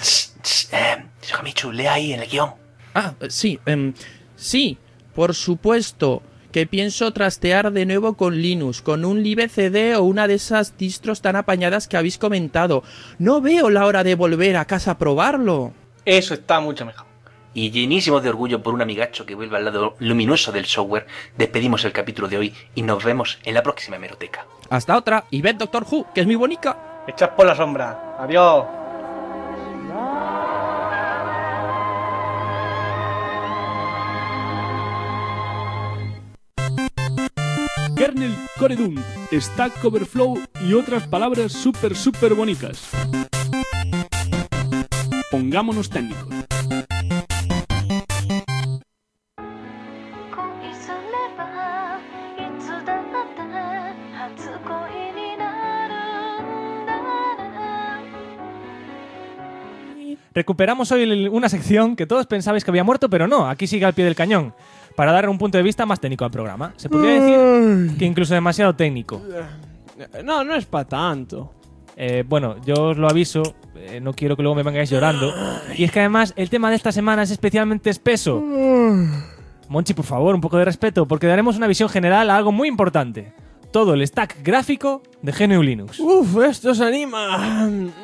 Jamichu, lea ahí en el guión. Ah, sí, sí, por supuesto que pienso trastear de nuevo con Linux, con un libcd o una de esas distros tan apañadas que habéis comentado. No veo la hora de volver a casa a probarlo. Eso está mucho mejor. Y llenísimos de orgullo por un amigacho que vuelve al lado luminoso del software, despedimos el capítulo de hoy y nos vemos en la próxima hemeroteca. Hasta otra, y ved Doctor Who, que es muy bonita. Echad por la sombra. Adiós. Kernel Core Dunt, Stack Overflow y otras palabras súper bonitas. Pongámonos técnicos. Recuperamos hoy una sección que todos pensabais que había muerto, pero no, aquí sigue al pie del cañón, para dar un punto de vista más técnico al programa. Se podría decir que incluso demasiado técnico. No, no es para tanto. Bueno, yo os lo aviso, no quiero que luego me vengáis llorando. Y es que además el tema de esta semana es especialmente espeso. Monchi, por favor, un poco de respeto, porque daremos una visión general a algo muy importante. Todo el stack gráfico de GNU Linux. Uf, esto se anima.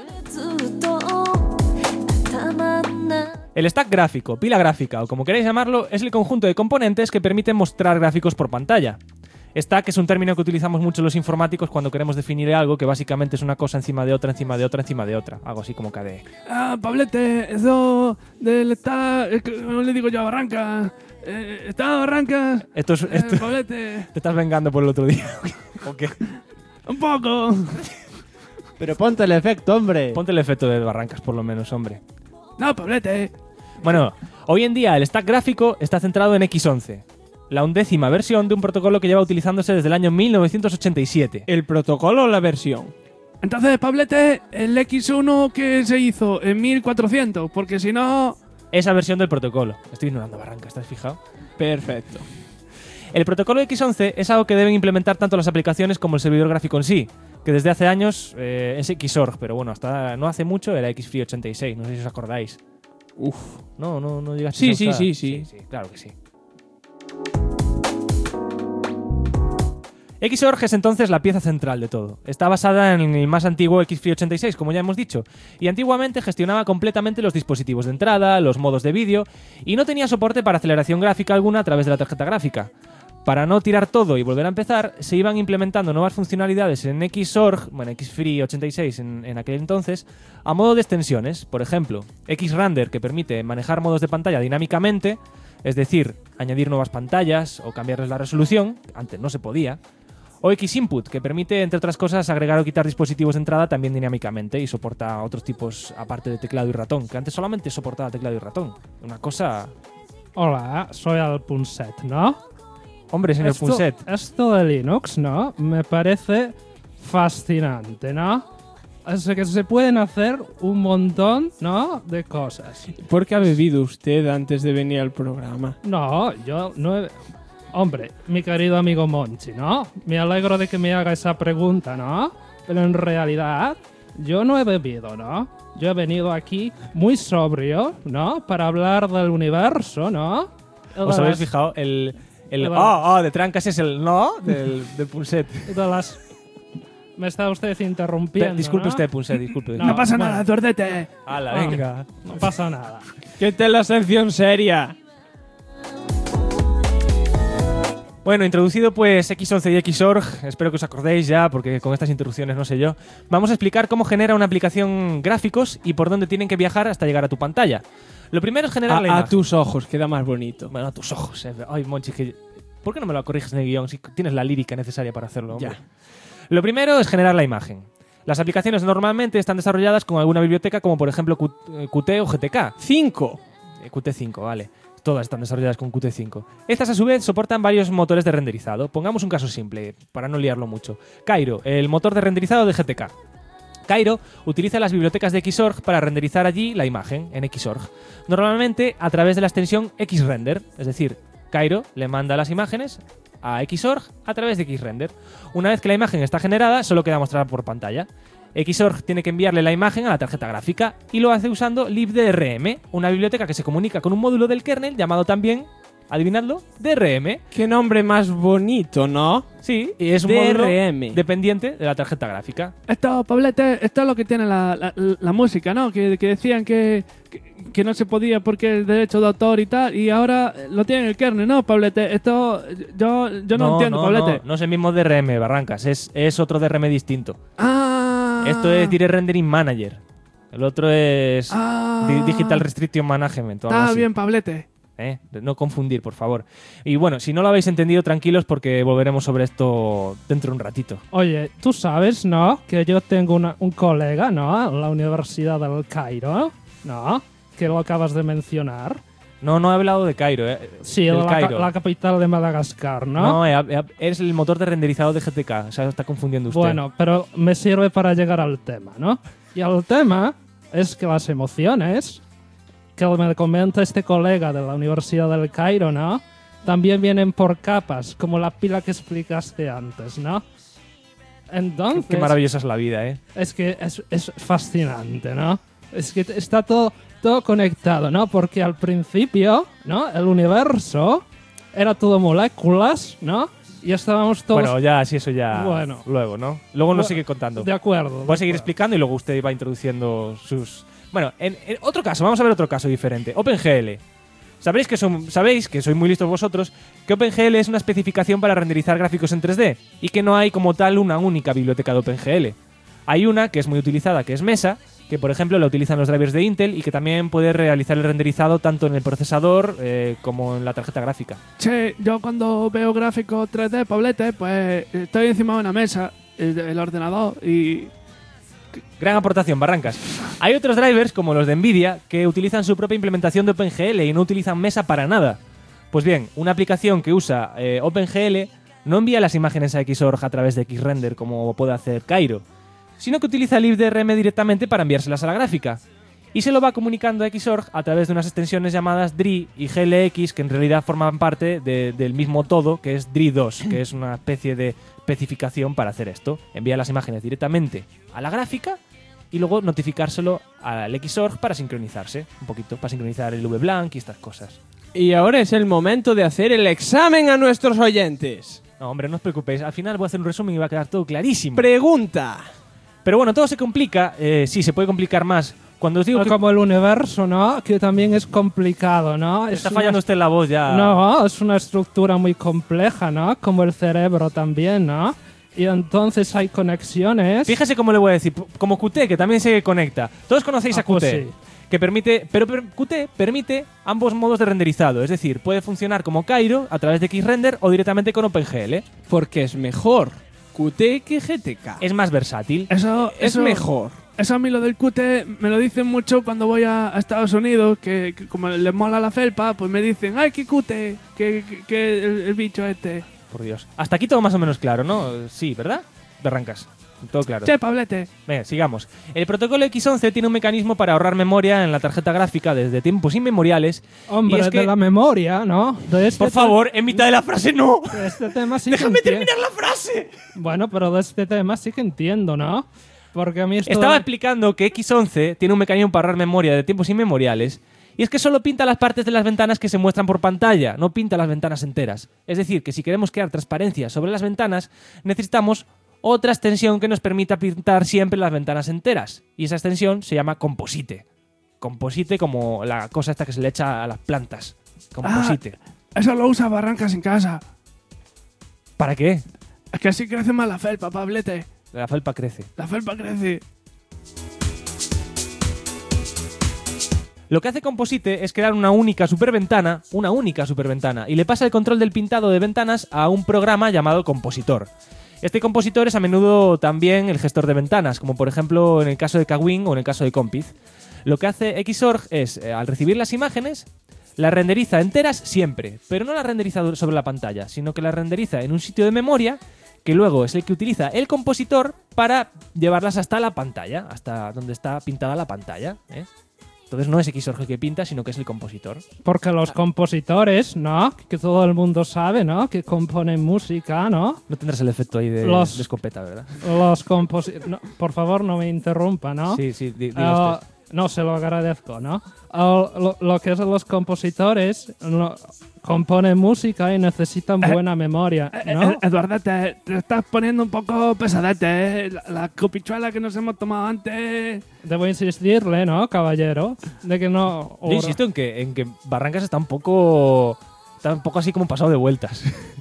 El stack gráfico, pila gráfica o como queráis llamarlo, es el conjunto de componentes que permiten mostrar gráficos por pantalla. Stack es un término que utilizamos mucho los informáticos cuando queremos definir algo que básicamente es una cosa encima de otra, encima de otra, encima de otra. Algo así como KDE. Ah, Pablete, eso del stack, no le digo yo a Barranca. Está Barranca. Esto Pablete. Te estás vengando por el otro día. ¿O qué? Un poco. Pero ponte el efecto, hombre. Ponte el efecto de Barrancas, por lo menos, hombre. No, Pablete. Bueno, hoy en día el stack gráfico está centrado en X11, la 11ª versión de un protocolo que lleva utilizándose desde el año 1987. ¿El protocolo o la versión? Entonces, Pablete, el X1 que se hizo en 1400, porque si no... Esa versión del protocolo. Estoy ignorando Barranca, ¿estás fijado? Perfecto. El protocolo X11 es algo que deben implementar tanto las aplicaciones como el servidor gráfico en sí, que desde hace años es Xorg, pero bueno, hasta no hace mucho era XFree86, no sé si os acordáis. Uf. No digas Sí, eso. sí, claro que sí. Xorg es entonces la pieza central de todo. Está basada en el más antiguo XFree86, como ya hemos dicho, y antiguamente gestionaba completamente los dispositivos de entrada, los modos de vídeo, y no tenía soporte para aceleración gráfica alguna a través de la tarjeta gráfica. Para no tirar todo y volver a empezar, se iban implementando nuevas funcionalidades en Xorg, bueno, XFree86 en aquel entonces, a modo de extensiones. Por ejemplo, Xrender, que permite manejar modos de pantalla dinámicamente, es decir, añadir nuevas pantallas o cambiarles la resolución, antes no se podía. O X-Input, que permite, entre otras cosas, agregar o quitar dispositivos de entrada también dinámicamente y soporta otros tipos aparte de teclado y ratón, que antes solamente soportaba teclado y ratón. Una cosa... Hola, soy el Punset, ¿no? Hombre, señor Punset. Esto de Linux, ¿no? Me parece fascinante, ¿no? Es que se pueden hacer un montón, ¿no? De cosas. ¿Por qué ha bebido usted antes de venir al programa? No, yo no he... Hombre, mi querido amigo Monchi, ¿no? Me alegro de que me haga esa pregunta, ¿no? Pero en realidad, yo no he bebido, ¿no? Yo he venido aquí muy sobrio, ¿no? Para hablar del universo, ¿no? ¿Os habéis fijado? El de Trancas es el no del Punset. De las... Me está usted interrumpiendo, Disculpe ¿no? usted, Punset, disculpe. No pasa nada, tuérdete. Hala, venga. No pasa nada. ¿Qué tal la sección seria? Bueno, introducido pues X11 y Xorg, espero que os acordéis ya, porque con estas introducciones no sé yo, vamos a explicar cómo genera una aplicación gráficos y por dónde tienen que viajar hasta llegar a tu pantalla. Lo primero es generar la imagen. A tus ojos, queda más bonito. Bueno, a tus ojos. Ay, Monchi, ¿por qué no me lo corriges en el guión si tienes la lírica necesaria para hacerlo? Hombre? Ya. Lo primero es generar la imagen. Las aplicaciones normalmente están desarrolladas con alguna biblioteca como por ejemplo Qt o GTK. 5. Qt5, vale. Todas están desarrolladas con Qt5. Estas a su vez soportan varios motores de renderizado. Pongamos un caso simple, para no liarlo mucho. Cairo, el motor de renderizado de GTK. Cairo utiliza las bibliotecas de Xorg para renderizar allí la imagen en Xorg. Normalmente a través de la extensión Xrender, es decir, Cairo le manda las imágenes a Xorg a través de Xrender. Una vez que la imagen está generada, solo queda mostrarla por pantalla. Xorg tiene que enviarle la imagen a la tarjeta gráfica y lo hace usando libdrm, una biblioteca que se comunica con un módulo del kernel llamado también, adivinadlo, DRM. Qué nombre más bonito, ¿no? Sí, y es un módulo dependiente de la tarjeta gráfica. Esto, Pablete, esto es lo que tiene la música, ¿no? Que decían que no se podía porque el derecho de autor y tal, y ahora lo tiene el kernel, ¿no, Pablete? Esto yo no entiendo, Pablete. No es el mismo DRM, Barrancas, es otro DRM distinto. Esto es Direct Rendering Manager. El otro es Digital Restriction Management. Está bien, Pablete. No confundir, por favor. Y bueno, si no lo habéis entendido, tranquilos porque volveremos sobre esto dentro de un ratito. Oye, tú sabes, ¿no? Que yo tengo un colega, ¿no? En la Universidad del Cairo, ¿no? Que lo acabas de mencionar. No he hablado de Cairo, Sí, la capital de Madagascar, ¿no? No, es el motor de renderizado de GTK. O sea, está confundiendo usted. Bueno, pero me sirve para llegar al tema, ¿no? Y el tema es que las emociones que me comenta este colega de la Universidad del Cairo, ¿no? También vienen por capas, como la pila que explicaste antes, ¿no? Entonces... Qué maravillosa es la vida, ¿eh? Es que es fascinante, ¿no? Es que está todo conectado, ¿no? Porque al principio, ¿no? El universo era todo moléculas, ¿no? Y estábamos todos... Bueno, ya, sí, eso ya... Bueno. Luego, ¿no? Luego nos sigue contando. De acuerdo. Voy a seguir explicando y luego usted va introduciendo sus... Bueno, en otro caso, vamos a ver otro caso diferente. OpenGL. Sabéis que sois muy listos vosotros, que OpenGL es una especificación para renderizar gráficos en 3D y que no hay como tal una única biblioteca de OpenGL. Hay una que es muy utilizada, que es Mesa, que por ejemplo la utilizan los drivers de Intel y que también puede realizar el renderizado tanto en el procesador como en la tarjeta gráfica. Che, yo cuando veo gráficos 3D, Pablete, pues estoy encima de una mesa, el ordenador y... Gran aportación, Barrancas. Hay otros drivers, como los de Nvidia, que utilizan su propia implementación de OpenGL y no utilizan Mesa para nada. Pues bien, una aplicación que usa OpenGL no envía las imágenes a Xorg a través de Xrender como puede hacer Cairo, sino que utiliza libdrm directamente para enviárselas a la gráfica. Y se lo va comunicando a Xorg a través de unas extensiones llamadas DRI y GLX, que en realidad forman parte del mismo todo, que es DRI2, que es una especie de especificación para hacer esto. Envía las imágenes directamente a la gráfica y luego notificárselo al Xorg para sincronizarse, un poquito, para sincronizar el VBlank y estas cosas. Y ahora es el momento de hacer el examen a nuestros oyentes. No, hombre, no os preocupéis, al final voy a hacer un resumen y va a quedar todo clarísimo. Pregunta. Pero bueno, todo se complica, sí, se puede complicar más. Cuando os digo que... Como el universo, ¿no? Que también es complicado, ¿no? Está fallando usted la voz ya. No, es una estructura muy compleja, ¿no? Como el cerebro también, ¿no? Y entonces hay conexiones. Fíjese cómo le voy a decir, como Qt, que también se conecta. Todos conocéis a Qt. Pues sí. que permite, pero Qt permite ambos modos de renderizado, es decir, puede funcionar como Cairo a través de Xrender o directamente con OpenGL. Porque es mejor Qt que GTK. Es más versátil. Es mejor. Eso a mí lo del Qt me lo dicen mucho cuando voy a Estados Unidos, que como les mola la felpa, pues me dicen, ¡ay, qué Qt! Que el bicho este. Por Dios. Hasta aquí todo más o menos claro, ¿no? Sí, ¿verdad? Berrancas. Todo claro. Che, Pablete. Venga, sigamos. El protocolo X11 tiene un mecanismo para ahorrar memoria en la tarjeta gráfica desde tiempos inmemoriales. Hombre, y es que, de la memoria, ¿no? De este por favor, en mitad de la frase no. De este tema sí ¡Déjame que terminar la frase! Bueno, pero de este tema sí que entiendo, ¿no? Porque a mí esto... Estaba explicando que X11 tiene un mecanismo para ahorrar memoria de tiempos inmemoriales. Y es que solo pinta las partes de las ventanas que se muestran por pantalla, no pinta las ventanas enteras. Es decir, que si queremos crear transparencia sobre las ventanas, necesitamos otra extensión que nos permita pintar siempre las ventanas enteras. Y esa extensión se llama Composite. Composite como la cosa esta que se le echa a las plantas. Composite. Eso lo usa Barrancas en casa. ¿Para qué? Es que así crece más la felpa, Pablete. La felpa crece. La felpa crece. Lo que hace Composite es crear una única superventana, y le pasa el control del pintado de ventanas a un programa llamado Compositor. Este compositor es a menudo también el gestor de ventanas, como por ejemplo en el caso de Kwin o en el caso de Compiz. Lo que hace Xorg es, al recibir las imágenes, las renderiza enteras siempre, pero no las renderiza sobre la pantalla, sino que las renderiza en un sitio de memoria que luego es el que utiliza el compositor para llevarlas hasta la pantalla, hasta donde está pintada la pantalla, ¿eh? Entonces no es Xorg el que pinta, sino que es el compositor. Porque los compositores, ¿no? Que todo el mundo sabe, ¿no? Que componen música, ¿no? No tendrás el efecto ahí de escopeta, ¿verdad? Los compositores... No, por favor, no me interrumpa, ¿no? Sí, diga usted. No, se lo agradezco, ¿no? Lo que es los compositores componen música y necesitan buena memoria, ¿no? Eduardo, te estás poniendo un poco pesadete, ¿eh? La copichuela que nos hemos tomado antes. Debo insistirle, ¿no, caballero? De que no... Yo insisto en que Barrancas está un poco así como pasado de vueltas.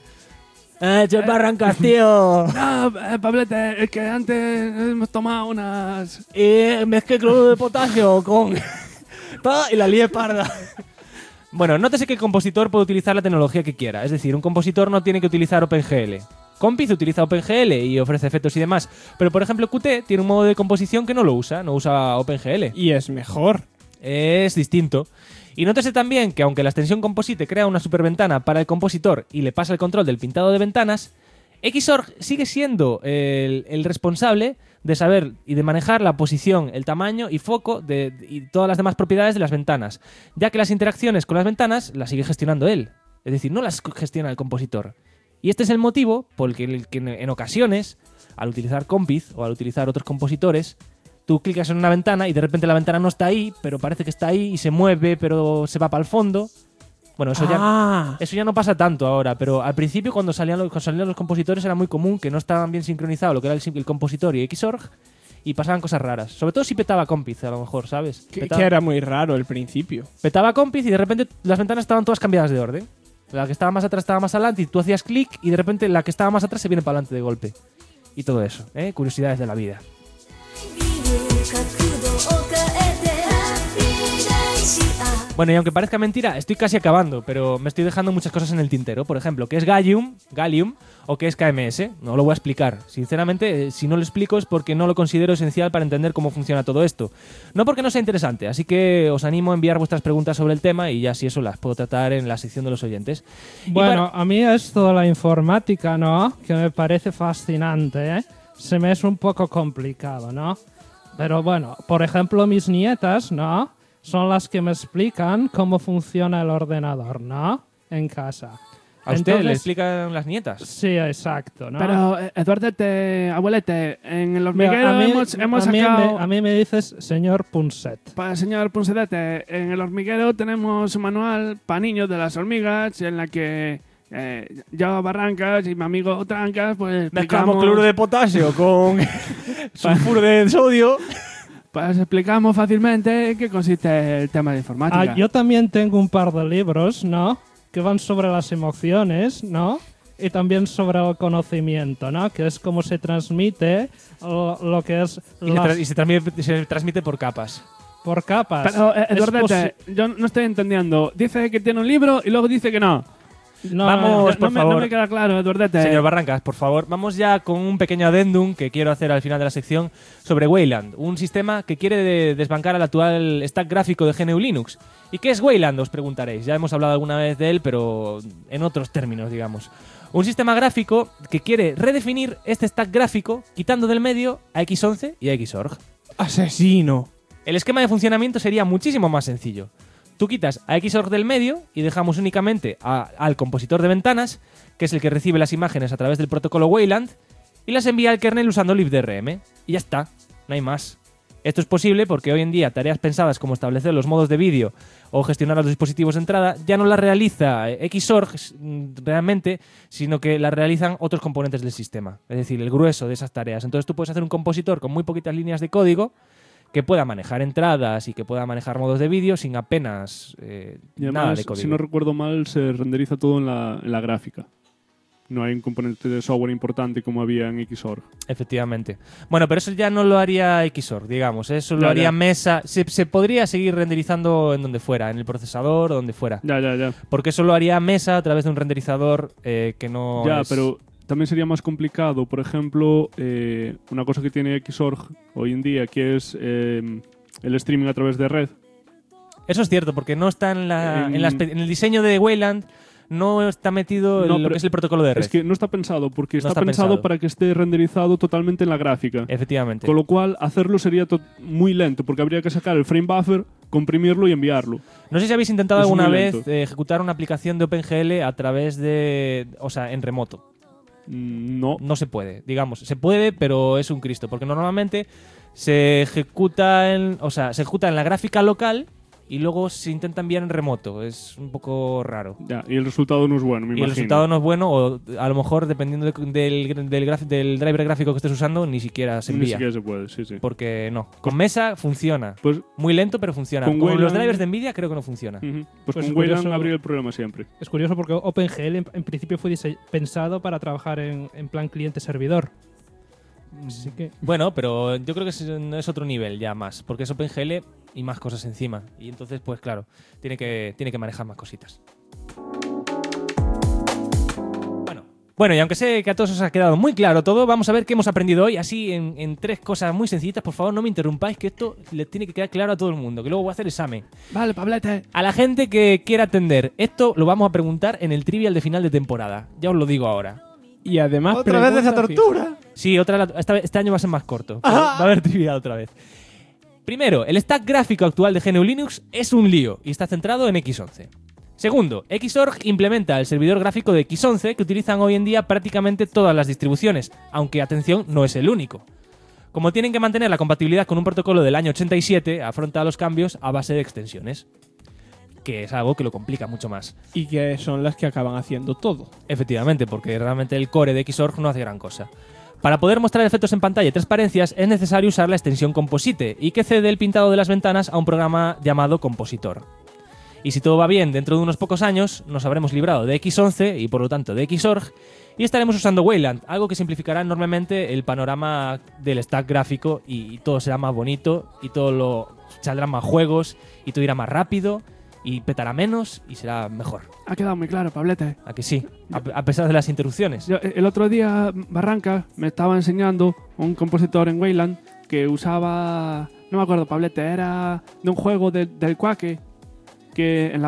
Barrancas, tío! No, Pablete, es que antes hemos tomado unas... mezclé cloruro de potasio con... y la lié parda. Bueno, nótese que el compositor puede utilizar la tecnología que quiera. Es decir, un compositor no tiene que utilizar OpenGL. Compiz utiliza OpenGL y ofrece efectos y demás. Pero, por ejemplo, Qt tiene un modo de composición que no usa OpenGL. Y es mejor. Es distinto. Y nótese también que aunque la extensión Composite crea una superventana para el compositor y le pasa el control del pintado de ventanas, Xorg sigue siendo el responsable de saber y de manejar la posición, el tamaño y foco y todas las demás propiedades de las ventanas, ya que las interacciones con las ventanas las sigue gestionando él. Es decir, no las gestiona el compositor. Y este es el motivo por el que en ocasiones, al utilizar Compiz o al utilizar otros compositores, tú clicas en una ventana y de repente la ventana no está ahí, pero parece que está ahí y se mueve, pero se va para el fondo. Bueno, eso ya no pasa tanto ahora, pero al principio cuando salían los compositores era muy común que no estaban bien sincronizados lo que era el compositor y Xorg y pasaban cosas raras. Sobre todo si petaba Compiz, a lo mejor, ¿sabes? Que era muy raro al principio. Petaba Compiz y de repente las ventanas estaban todas cambiadas de orden. La que estaba más atrás estaba más adelante y tú hacías clic y de repente la que estaba más atrás se viene para adelante de golpe. Y todo eso, ¿eh? Curiosidades de la vida. Bueno, y aunque parezca mentira, estoy casi acabando, pero me estoy dejando muchas cosas en el tintero. Por ejemplo, ¿qué es Gallium o qué es KMS? No lo voy a explicar. Sinceramente, si no lo explico es porque no lo considero esencial para entender cómo funciona todo esto. No porque no sea interesante, así que os animo a enviar vuestras preguntas sobre el tema y ya si eso las puedo tratar en la sección de los oyentes. Bueno, a mí esto de la informática, ¿no? Que me parece fascinante, ¿eh? Se me es un poco complicado, ¿no? Pero bueno, por ejemplo, mis nietas, ¿no? Son las que me explican cómo funciona el ordenador, ¿no? En casa. ¿A usted le explican las nietas? Sí, exacto, ¿no? Pero, Eduardo, abuelete, en el hormiguero hemos sacado... A mí me dices señor Punset. Señor Punsetete, en el hormiguero tenemos un manual para niños de las hormigas en la que yo, Barrancas y mi amigo Trancas, pues mezclamos cloruro de potasio con sulfuro de sodio. Pues explicamos fácilmente en qué consiste el tema de informática. Yo también tengo un par de libros, ¿no? Que van sobre las emociones, ¿no? Y también sobre el conocimiento, ¿no? Que es cómo se transmite lo que es... Y se transmite por capas. por capas. Pero, Es Eduardete, yo no estoy entendiendo. Dice que tiene un libro y luego dice que no. No, Vamos, por favor. No me queda claro, Eduardete. Señor Barrancas, por favor, vamos ya con un pequeño adendum que quiero hacer al final de la sección sobre Wayland, un sistema que quiere desbancar al actual stack gráfico de GNU Linux. ¿Y qué es Wayland? Os preguntaréis. Ya hemos hablado alguna vez de él, pero en otros términos, digamos. Un sistema gráfico que quiere redefinir este stack gráfico quitando del medio a X11 y a Xorg. ¡Asesino! El esquema de funcionamiento sería muchísimo más sencillo. Tú quitas a Xorg del medio y dejamos únicamente al compositor de ventanas, que es el que recibe las imágenes a través del protocolo Wayland, y las envía al kernel usando libdrm. Y ya está, no hay más. Esto es posible porque hoy en día tareas pensadas como establecer los modos de vídeo o gestionar los dispositivos de entrada ya no las realiza Xorg realmente, sino que las realizan otros componentes del sistema. Es decir, el grueso de esas tareas. Entonces tú puedes hacer un compositor con muy poquitas líneas de código que pueda manejar entradas y que pueda manejar modos de vídeo sin apenas y además, nada de código. Si no recuerdo mal, se renderiza todo en la gráfica. No hay un componente de software importante como había en Xorg. Efectivamente. Bueno, pero eso ya no lo haría Xorg, digamos. Eso lo haría Mesa. Se podría seguir renderizando en donde fuera, en el procesador o donde fuera. Ya. Porque eso lo haría Mesa a través de un renderizador que no Ya, es... pero también sería más complicado. Por ejemplo, una cosa que tiene Xorg hoy en día, que es el streaming a través de red. Eso es cierto, porque no está en el diseño de Wayland. No está metido en lo que es el protocolo de red. Es que no está pensado, porque está pensado para que esté renderizado totalmente en la gráfica. Efectivamente. Con lo cual, hacerlo sería muy lento, porque habría que sacar el frame buffer, comprimirlo y enviarlo. No sé si habéis intentado alguna vez ejecutar una aplicación de OpenGL a través de... O sea, en remoto. No. No se puede, digamos. Se puede, pero es un Cristo, porque normalmente se ejecuta en la gráfica local y luego se intenta enviar en remoto. Es un poco raro. Ya, y el resultado no es bueno, me imagino. Y el resultado no es bueno, o a lo mejor, dependiendo del driver gráfico que estés usando, ni siquiera se envía. Ni siquiera se puede, sí. Porque no. Con Mesa funciona. Pues muy lento, pero funciona. Con los drivers de Nvidia creo que no funciona. Pues con Wayland habría el problema siempre. Es curioso porque OpenGL en principio fue pensado para trabajar en plan cliente-servidor. Así que... Bueno, pero yo creo que es otro nivel ya más, porque es OpenGL y más cosas encima. Y entonces, pues claro, tiene que manejar más cositas. Bueno, y aunque sé que a todos os ha quedado muy claro todo, vamos a ver qué hemos aprendido hoy, así en 3 cosas muy sencillitas. Por favor, no me interrumpáis, que esto le tiene que quedar claro a todo el mundo, que luego voy a hacer examen. Vale, Pablete. A la gente que quiera atender, esto lo vamos a preguntar en el trivial de final de temporada. Ya os lo digo ahora. Y además... ¿Otra vez esa tortura? Sí, este año va a ser más corto. Va a haber trivial otra vez. Primero, el stack gráfico actual de GNU Linux es un lío y está centrado en X11. Segundo, Xorg implementa el servidor gráfico de X11 que utilizan hoy en día prácticamente todas las distribuciones, aunque, atención, no es el único. Como tienen que mantener la compatibilidad con un protocolo del año 87, afronta los cambios a base de extensiones, que es algo que lo complica mucho más. Y que son las que acaban haciendo todo. Efectivamente, porque realmente el core de Xorg no hace gran cosa. Para poder mostrar efectos en pantalla y transparencias es necesario usar la extensión Composite y que cede el pintado de las ventanas a un programa llamado Compositor. Y si todo va bien, dentro de unos pocos años nos habremos librado de X11 y por lo tanto de Xorg y estaremos usando Wayland, algo que simplificará enormemente el panorama del stack gráfico y todo será más bonito y saldrán más juegos y todo irá más rápido y petará menos y será mejor. Ha quedado muy claro, Pablete. ¿A que sí? A pesar de las interrupciones. El otro día, Barranca me estaba enseñando un compositor en Wayland que usaba... No me acuerdo, Pablete, era de un juego del Quake que en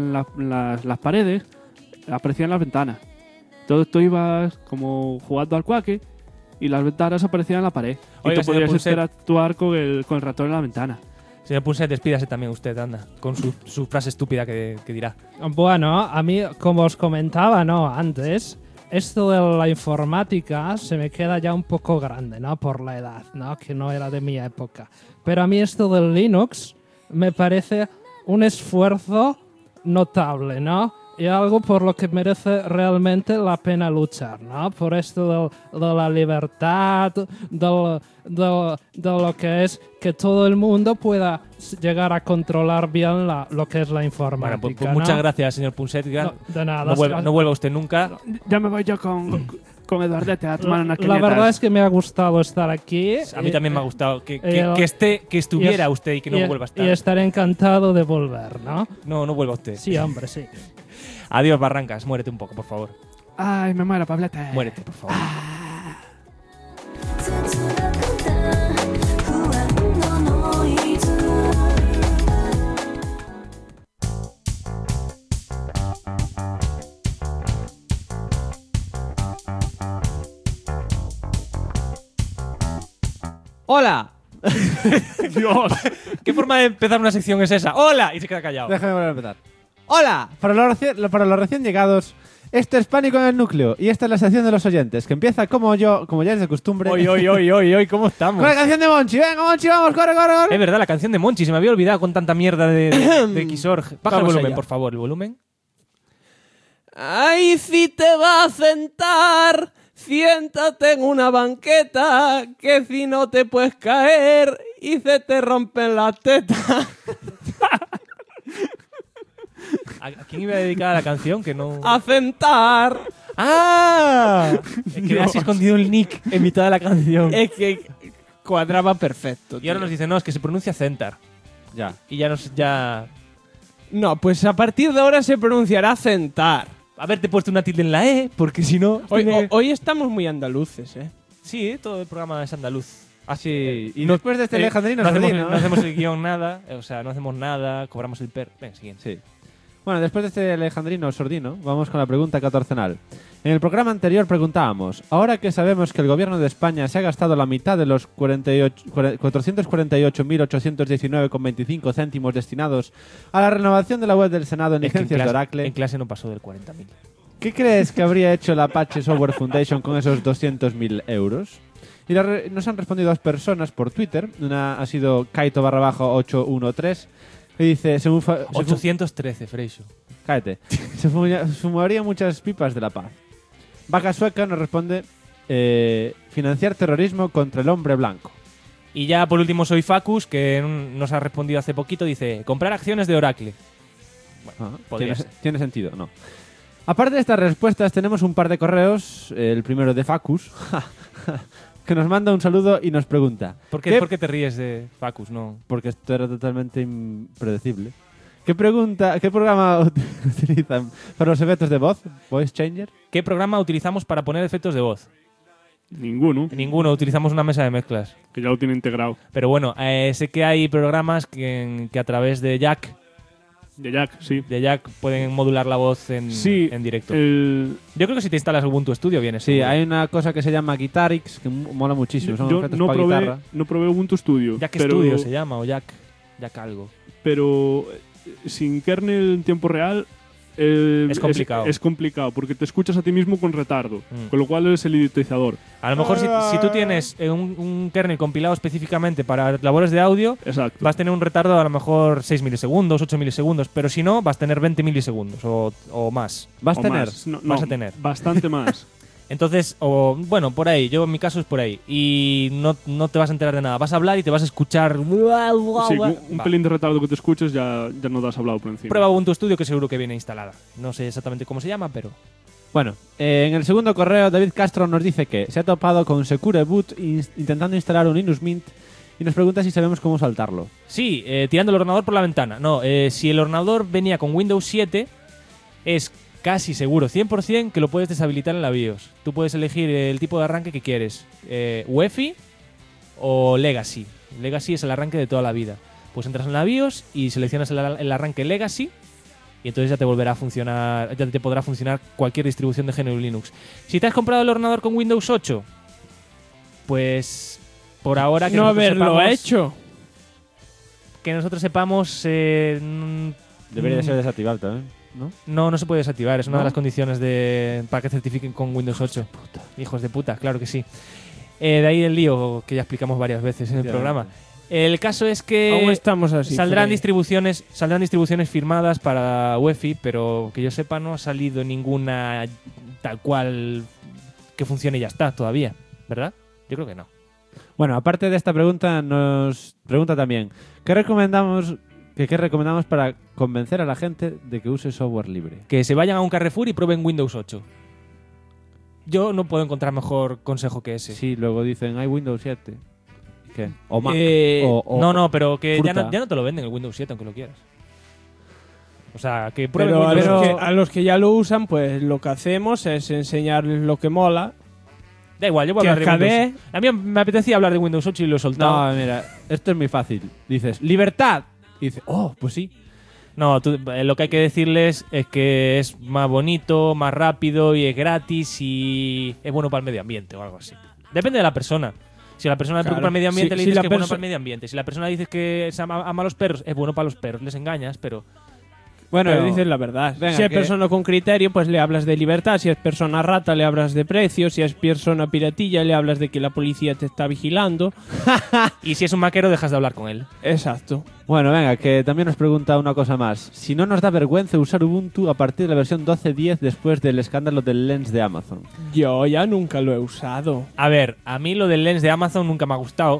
las paredes aparecían las ventanas. Entonces tú ibas como jugando al Quake y las ventanas aparecían en la pared. Oiga, y tú podías interactuar con el ratón en la ventana. Señor Punset, despídase también usted, anda, con su frase estúpida que dirá. Bueno, a mí, como os comentaba, antes, esto de la informática se me queda ya un poco grande, por la edad, que no era de mi época. Pero a mí esto del Linux me parece un esfuerzo notable, y algo por lo que merece realmente la pena luchar, por esto de la libertad, de lo que es que todo el mundo pueda llegar a controlar bien lo que es la informática. Bueno, pues muchas gracias, señor Punset. De nada. No vuelva usted nunca. Ya me voy yo con con Eduardete a tomar unas La cañetas. verdad es que me ha gustado estar aquí. A mí también me ha gustado que y estuviera usted y que no vuelva a estar. Y estaré encantado de volver, ¿no? No vuelva usted. Sí, hombre, sí. Adiós, Barrancas. Muérete un poco, por favor. Ay, me muero, Pablete. Muérete, por favor. ¡Hola! Dios. ¿Qué forma de empezar una sección es esa? ¡Hola! Y se queda callado. Déjame volver a empezar. ¡Hola! Para los recién llegados, esto es Pánico en el Núcleo y esta es la sección de los oyentes, que empieza como ya es de costumbre. Hoy, ¿cómo estamos? Con la canción de Monchi. Venga, Monchi, vamos, corre. Es verdad, la canción de Monchi. Se me había olvidado con tanta mierda de Xorg. Baja el Vamos volumen, allá. por favor, el volumen. ¡Ay, si te vas a sentar! Siéntate en una banqueta, que si no te puedes caer y se te rompen las tetas. ¿A quién iba a dedicar la canción? Que no... ¡A sentar! ¡Ah! Que has escondido el nick en mitad de la canción. Es que cuadraba perfecto. Y ahora nos dice, no, es que se pronuncia Centar. Ya. Y ya... No, pues a partir de ahora se pronunciará sentar. Haberte puesto una tilde en la E, porque si no... Hoy estamos muy andaluces, ¿eh? Sí, todo el programa es andaluz. Así. Y después de este Alejandrino no Sardino. no hacemos el guión nada, o sea, no hacemos nada, cobramos el per... Venga, siguiente. Sí. Bueno, después de este Alejandrino Sordino, vamos con la pregunta catorcenal. En el programa anterior preguntábamos, ahora que sabemos que el gobierno de España se ha gastado la mitad de los 448.819,25 céntimos destinados a la renovación de la web del Senado en Es que licencias de Oracle, en clase no pasó del 40.000. ¿qué crees que habría hecho la Apache Software Foundation con esos 200.000 euros? Y nos han respondido dos personas por Twitter. Una ha sido Kaito_813, que dice... 813, Freixo. Cállate. Se fumaría muchas pipas de la paz. Vaca Sueca nos responde financiar terrorismo contra el hombre blanco. Y ya por último soy Facus, que nos ha respondido hace poquito, dice, comprar acciones de Oracle. Bueno, podría ser. Tiene sentido, ¿no? Aparte de estas respuestas, tenemos un par de correos. El primero de Facus, que nos manda un saludo y nos pregunta... ¿Por qué te ríes de Facus? No. Porque esto era totalmente impredecible. ¿Qué programa utilizan para los efectos de voz? ¿Voice Changer? ¿Qué programa utilizamos para poner efectos de voz? Ninguno. Ninguno, utilizamos una mesa de mezclas. Que ya lo tiene integrado. Pero bueno, sé que hay programas que a través de Jack... De Jack, sí. De Jack pueden modular la voz en directo. Yo creo que si te instalas Ubuntu Studio viene. Sí, seguro. hay una cosa que se llama Guitarix, que mola muchísimo. Son efectos para guitarra. No probé Ubuntu Studio. Jack pero, Studio se llama, o Jack algo. Pero sin kernel en tiempo real es complicado. Es complicado, porque te escuchas a ti mismo con retardo, con lo cual eres el idiotizador. A lo mejor si tú tienes un kernel compilado específicamente para labores de audio, exacto, vas a tener un retardo a lo mejor 6 milisegundos, 8 milisegundos, pero si no, vas a tener 20 milisegundos o más. ¿Vas a tener? Vas a tener. Bastante más. Entonces, bueno, por ahí, yo en mi caso es por ahí. Y no te vas a enterar de nada. Vas a hablar y te vas a escuchar... Sí, un pelín de retardo que te escuches ya no te has hablado por encima. Prueba Ubuntu Studio, que seguro que viene instalada. No sé exactamente cómo se llama, pero... Bueno, en el segundo correo, David Castro nos dice que se ha topado con Secure Boot intentando instalar un Linux Mint y nos pregunta si sabemos cómo saltarlo. Sí, tirando el ordenador por la ventana. No, si el ordenador venía con Windows 7, es casi seguro, 100%, que lo puedes deshabilitar en la BIOS. Tú puedes elegir el tipo de arranque que quieres. UEFI o Legacy. Legacy es el arranque de toda la vida. Pues entras en la BIOS y seleccionas el arranque Legacy y entonces ya te volverá a funcionar, ya te podrá funcionar cualquier distribución de GNU Linux. Si te has comprado el ordenador con Windows 8, pues por ahora que no nosotros haberlo sepamos, hecho. Que nosotros sepamos... Debería de ser desactivado también, ¿no? No se puede desactivar. Es una ¿No? de las condiciones para que certifiquen con Windows 8. Hijos de puta, claro que sí. De ahí el lío que ya explicamos varias veces en el programa. El caso es que aún estamos así, saldrán distribuciones firmadas para UEFI, pero que yo sepa no ha salido ninguna tal cual que funcione y ya está todavía, ¿verdad? Yo creo que no. Bueno, aparte de esta pregunta, nos pregunta también ¿qué recomendamos para convencer a la gente de que use software libre? Que se vayan a un Carrefour y prueben Windows 8. yo no puedo encontrar mejor consejo que ese. Sí, luego dicen, hay Windows 7. ¿Qué? O Mac. No, pero que ya fruta. no te lo venden el Windows 7, aunque lo quieras. O sea, que prueben Pero Windows. a los que ya lo usan, pues lo que hacemos es enseñarles lo que mola. Da igual, yo voy a que hablar de KDE. Windows. A mí me apetecía hablar de Windows 8 y lo he soltado. No, mira, esto es muy fácil. Dices, libertad. Y dices, pues sí. No, lo que hay que decirles es que es más bonito, más rápido y es gratis y es bueno para el medio ambiente o algo así. Depende de la persona. Si la persona le preocupa el medio ambiente, le dices que es bueno para el medio ambiente. Si la persona dice que ama a los perros, es bueno para los perros. Les engañas, pero... Bueno, Pero- le dices la verdad. Venga, si es que- persona con criterio, pues le hablas de libertad. Si es persona rata, le hablas de precios. Si es persona piratilla, le hablas de que la policía te está vigilando. Y si es un maquero, dejas de hablar con él. Exacto. Bueno, venga, que también nos pregunta una cosa más. Si no nos da vergüenza usar Ubuntu a partir de la versión 12.10 después del escándalo del Lens de Amazon. Yo ya nunca lo he usado. A ver, a mí lo del Lens de Amazon nunca me ha gustado.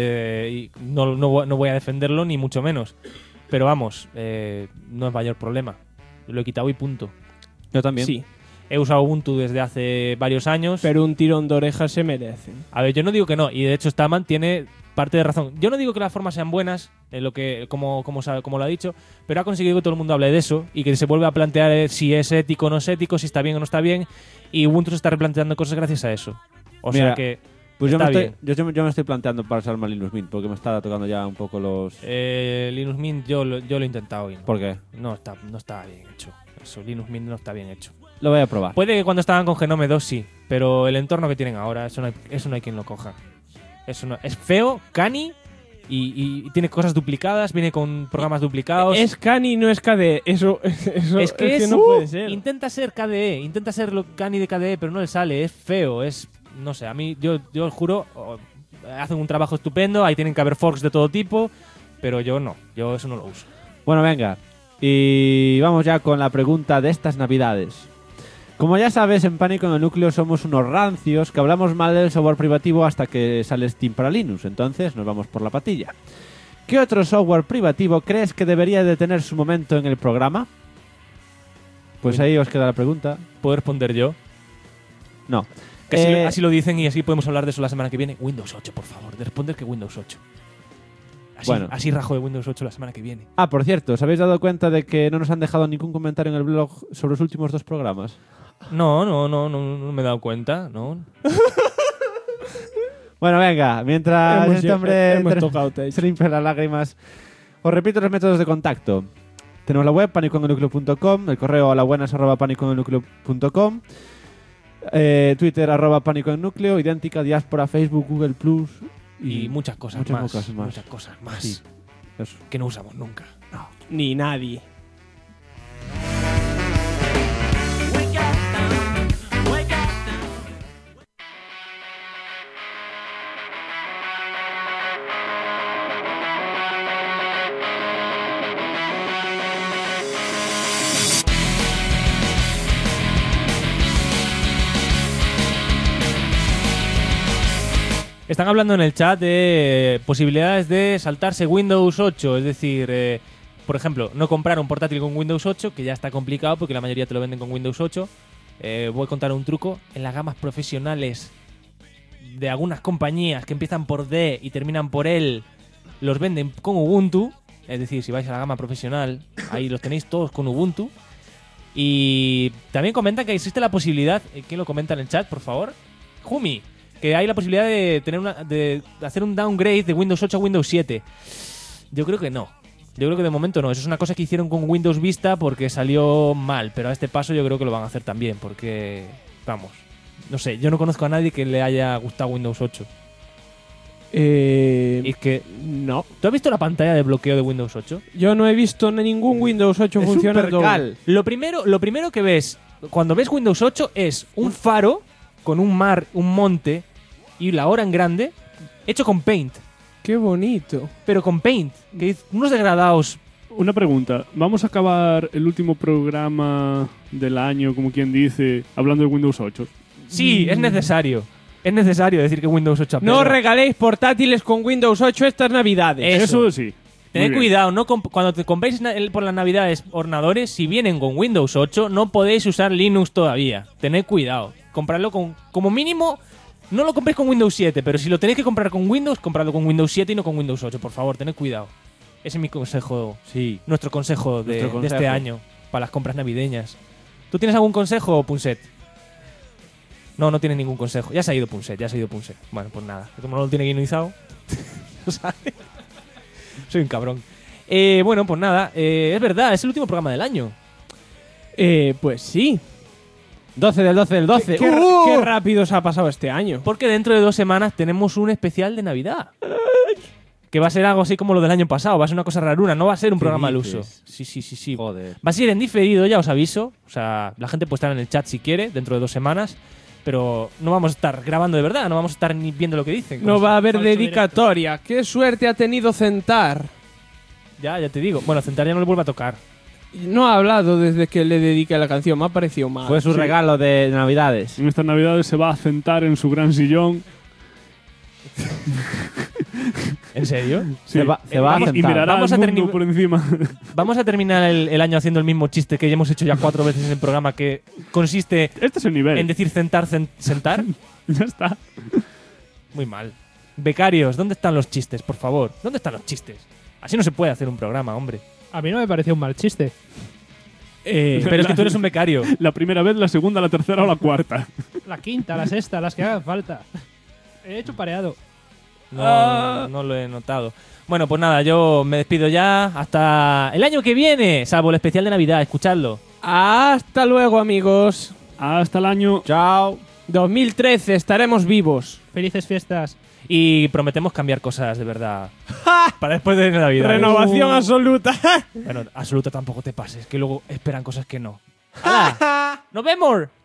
Y no voy a defenderlo, ni mucho menos. Pero vamos, no es mayor problema. Lo he quitado y punto. Yo también. Sí. He usado Ubuntu desde hace varios años. Pero un tirón de orejas se merece. A ver, yo no digo que no, y de hecho Staman tiene parte de razón. Yo no digo que las formas sean buenas, como lo ha dicho, pero ha conseguido que todo el mundo hable de eso y que se vuelve a plantear si es ético o no es ético, si está bien o no está bien, y Ubuntu se está replanteando cosas gracias a eso. O Mira, sea que Pues yo está me, bien. yo me estoy planteando pasarme a Linux Mint porque me está tocando ya un poco los... Linux Mint yo lo he intentado y no. ¿Por qué? No está bien hecho. Eso, Linux Mint no está bien hecho. Lo voy a probar. Puede que cuando estaban con Genome 2 sí, pero el entorno que tienen ahora, eso no hay quien lo coja. Eso no, es feo, cani y tiene cosas duplicadas, viene con programas duplicados. Es CANI, no es KDE. Eso es que no puede ser. Intenta ser KDE, intenta ser lo cani de KDE, pero no le sale, es feo, no sé, a mí yo os juro, hacen un trabajo estupendo, ahí tienen que haber forks de todo tipo, pero yo eso no lo uso. Bueno, venga. Y vamos ya con la pregunta de estas navidades. Como ya sabes, en Pánico en el Núcleo somos unos rancios que hablamos mal del software privativo hasta que sale Steam para Linux, entonces nos vamos por la patilla. ¿Qué otro software privativo crees que debería de tener su momento en el programa? Pues ahí os queda la pregunta. ¿Puedo responder yo? No. Que así lo dicen y así podemos hablar de eso la semana que viene. Windows 8, por favor, de responder que Windows 8. Así rajo de Windows 8 la semana que viene. Ah, por cierto, ¿os habéis dado cuenta de que no nos han dejado ningún comentario en el blog sobre los últimos 2 programas? No me he dado cuenta, no. Bueno, venga, mientras este hombre hemos tocado se limpia las lágrimas, os repito los métodos de contacto. Tenemos la web panicoenelnucleo.com, el correo a la buenas @panicoenelnucleo.com, Twitter @panicoennucleo, idéntica, diáspora, Facebook, Google Plus y muchas cosas muchas más. cosas más. Muchas cosas más. Sí, eso. Que no usamos nunca. No, ni nadie. Están hablando en el chat de posibilidades de saltarse Windows 8, es decir, por ejemplo, no comprar un portátil con Windows 8, que ya está complicado porque la mayoría te lo venden con Windows 8. Voy a contar un truco. En las gamas profesionales de algunas compañías que empiezan por D y terminan por L, los venden con Ubuntu. Es decir, si vais a la gama profesional, ahí los tenéis todos con Ubuntu. Y también comentan que existe la posibilidad, ¿quién lo comenta en el chat, por favor? Jumi, que hay la posibilidad de de hacer un downgrade de Windows 8 a Windows 7. Yo creo que no. Yo creo que de momento no. Eso es una cosa que hicieron con Windows Vista porque salió mal. Pero a este paso yo creo que lo van a hacer también. Porque, vamos, no sé. Yo no conozco a nadie que le haya gustado Windows 8. Y es que... No. ¿Tú has visto la pantalla de bloqueo de Windows 8? Yo no he visto ningún Windows 8 funcionando. Lo primero que ves cuando ves Windows 8 es un faro con un mar, un monte y la hora en grande hecho con Paint. Qué bonito. Pero con Paint, que unos degradados. Una pregunta. ¿Vamos a acabar el último programa del año, como quien dice, hablando de Windows 8? Sí, es necesario. Es necesario decir que Windows 8 apela. No regaléis portátiles con Windows 8 estas navidades. Eso sí. Tened cuidado, cuando te compréis por las navidades ordenadores, si vienen con Windows 8, no podéis usar Linux todavía. Tened cuidado. comprarlo con, como mínimo, no lo compréis con Windows 7, pero si lo tenéis que comprar con Windows, compradlo con Windows 7 y no con Windows 8, por favor, tened cuidado. Ese es mi consejo, nuestro consejo de este año para las compras navideñas. ¿Tú tienes algún consejo, Punset? No tienes ningún consejo. Ya se ha ido Punset. Bueno, pues nada. Como no lo tiene guionizado, no sabe. Soy un cabrón. Bueno, pues nada. Es verdad, es el último programa del año. Pues sí. 12 del 12 del 12. Qué rápido se ha pasado este año. Porque dentro de 2 semanas tenemos un especial de Navidad. Que va a ser algo así como lo del año pasado. Va a ser una cosa raruna. No va a ser un programa al uso. Sí. Joder. Va a ser en diferido, ya os aviso. O sea, la gente puede estar en el chat si quiere, dentro de 2 semanas. Pero no vamos a estar grabando de verdad. No vamos a estar ni viendo lo que dicen. No va a haber dedicatoria. Qué suerte ha tenido Centar. Ya te digo. Bueno, Centar ya no le vuelve a tocar. No ha hablado desde que le dediqué la canción. Me ha parecido mal. Fue su regalo de Navidades. En estas Navidades se va a sentar en su gran sillón. ¿En serio? Sí. Se va a sentar. Y mirará Vamos al a mundo por encima. Vamos a terminar el año haciendo el mismo chiste que ya hemos hecho ya 4 veces en el programa, que consiste Este es el nivel. en decir sentar. Ya está. Muy mal. Becarios, ¿dónde están los chistes, por favor? ¿Dónde están los chistes? Así no se puede hacer un programa, hombre. A mí no me pareció un mal chiste. Pero es que tú eres un becario. La primera vez, la segunda, la tercera o la cuarta. La quinta, la sexta, las que hagan falta. He hecho pareado. No lo he notado. Bueno, pues nada, yo me despido ya. Hasta el año que viene, salvo el especial de Navidad. Escuchadlo. Hasta luego, amigos. Hasta el año. Chao. 2013, estaremos vivos. Felices fiestas. Y prometemos cambiar cosas de verdad para después de Navidad. Renovación absoluta. Bueno, absoluta tampoco te pases, que luego esperan cosas que no. ¡Hala! ¡Nos vemos!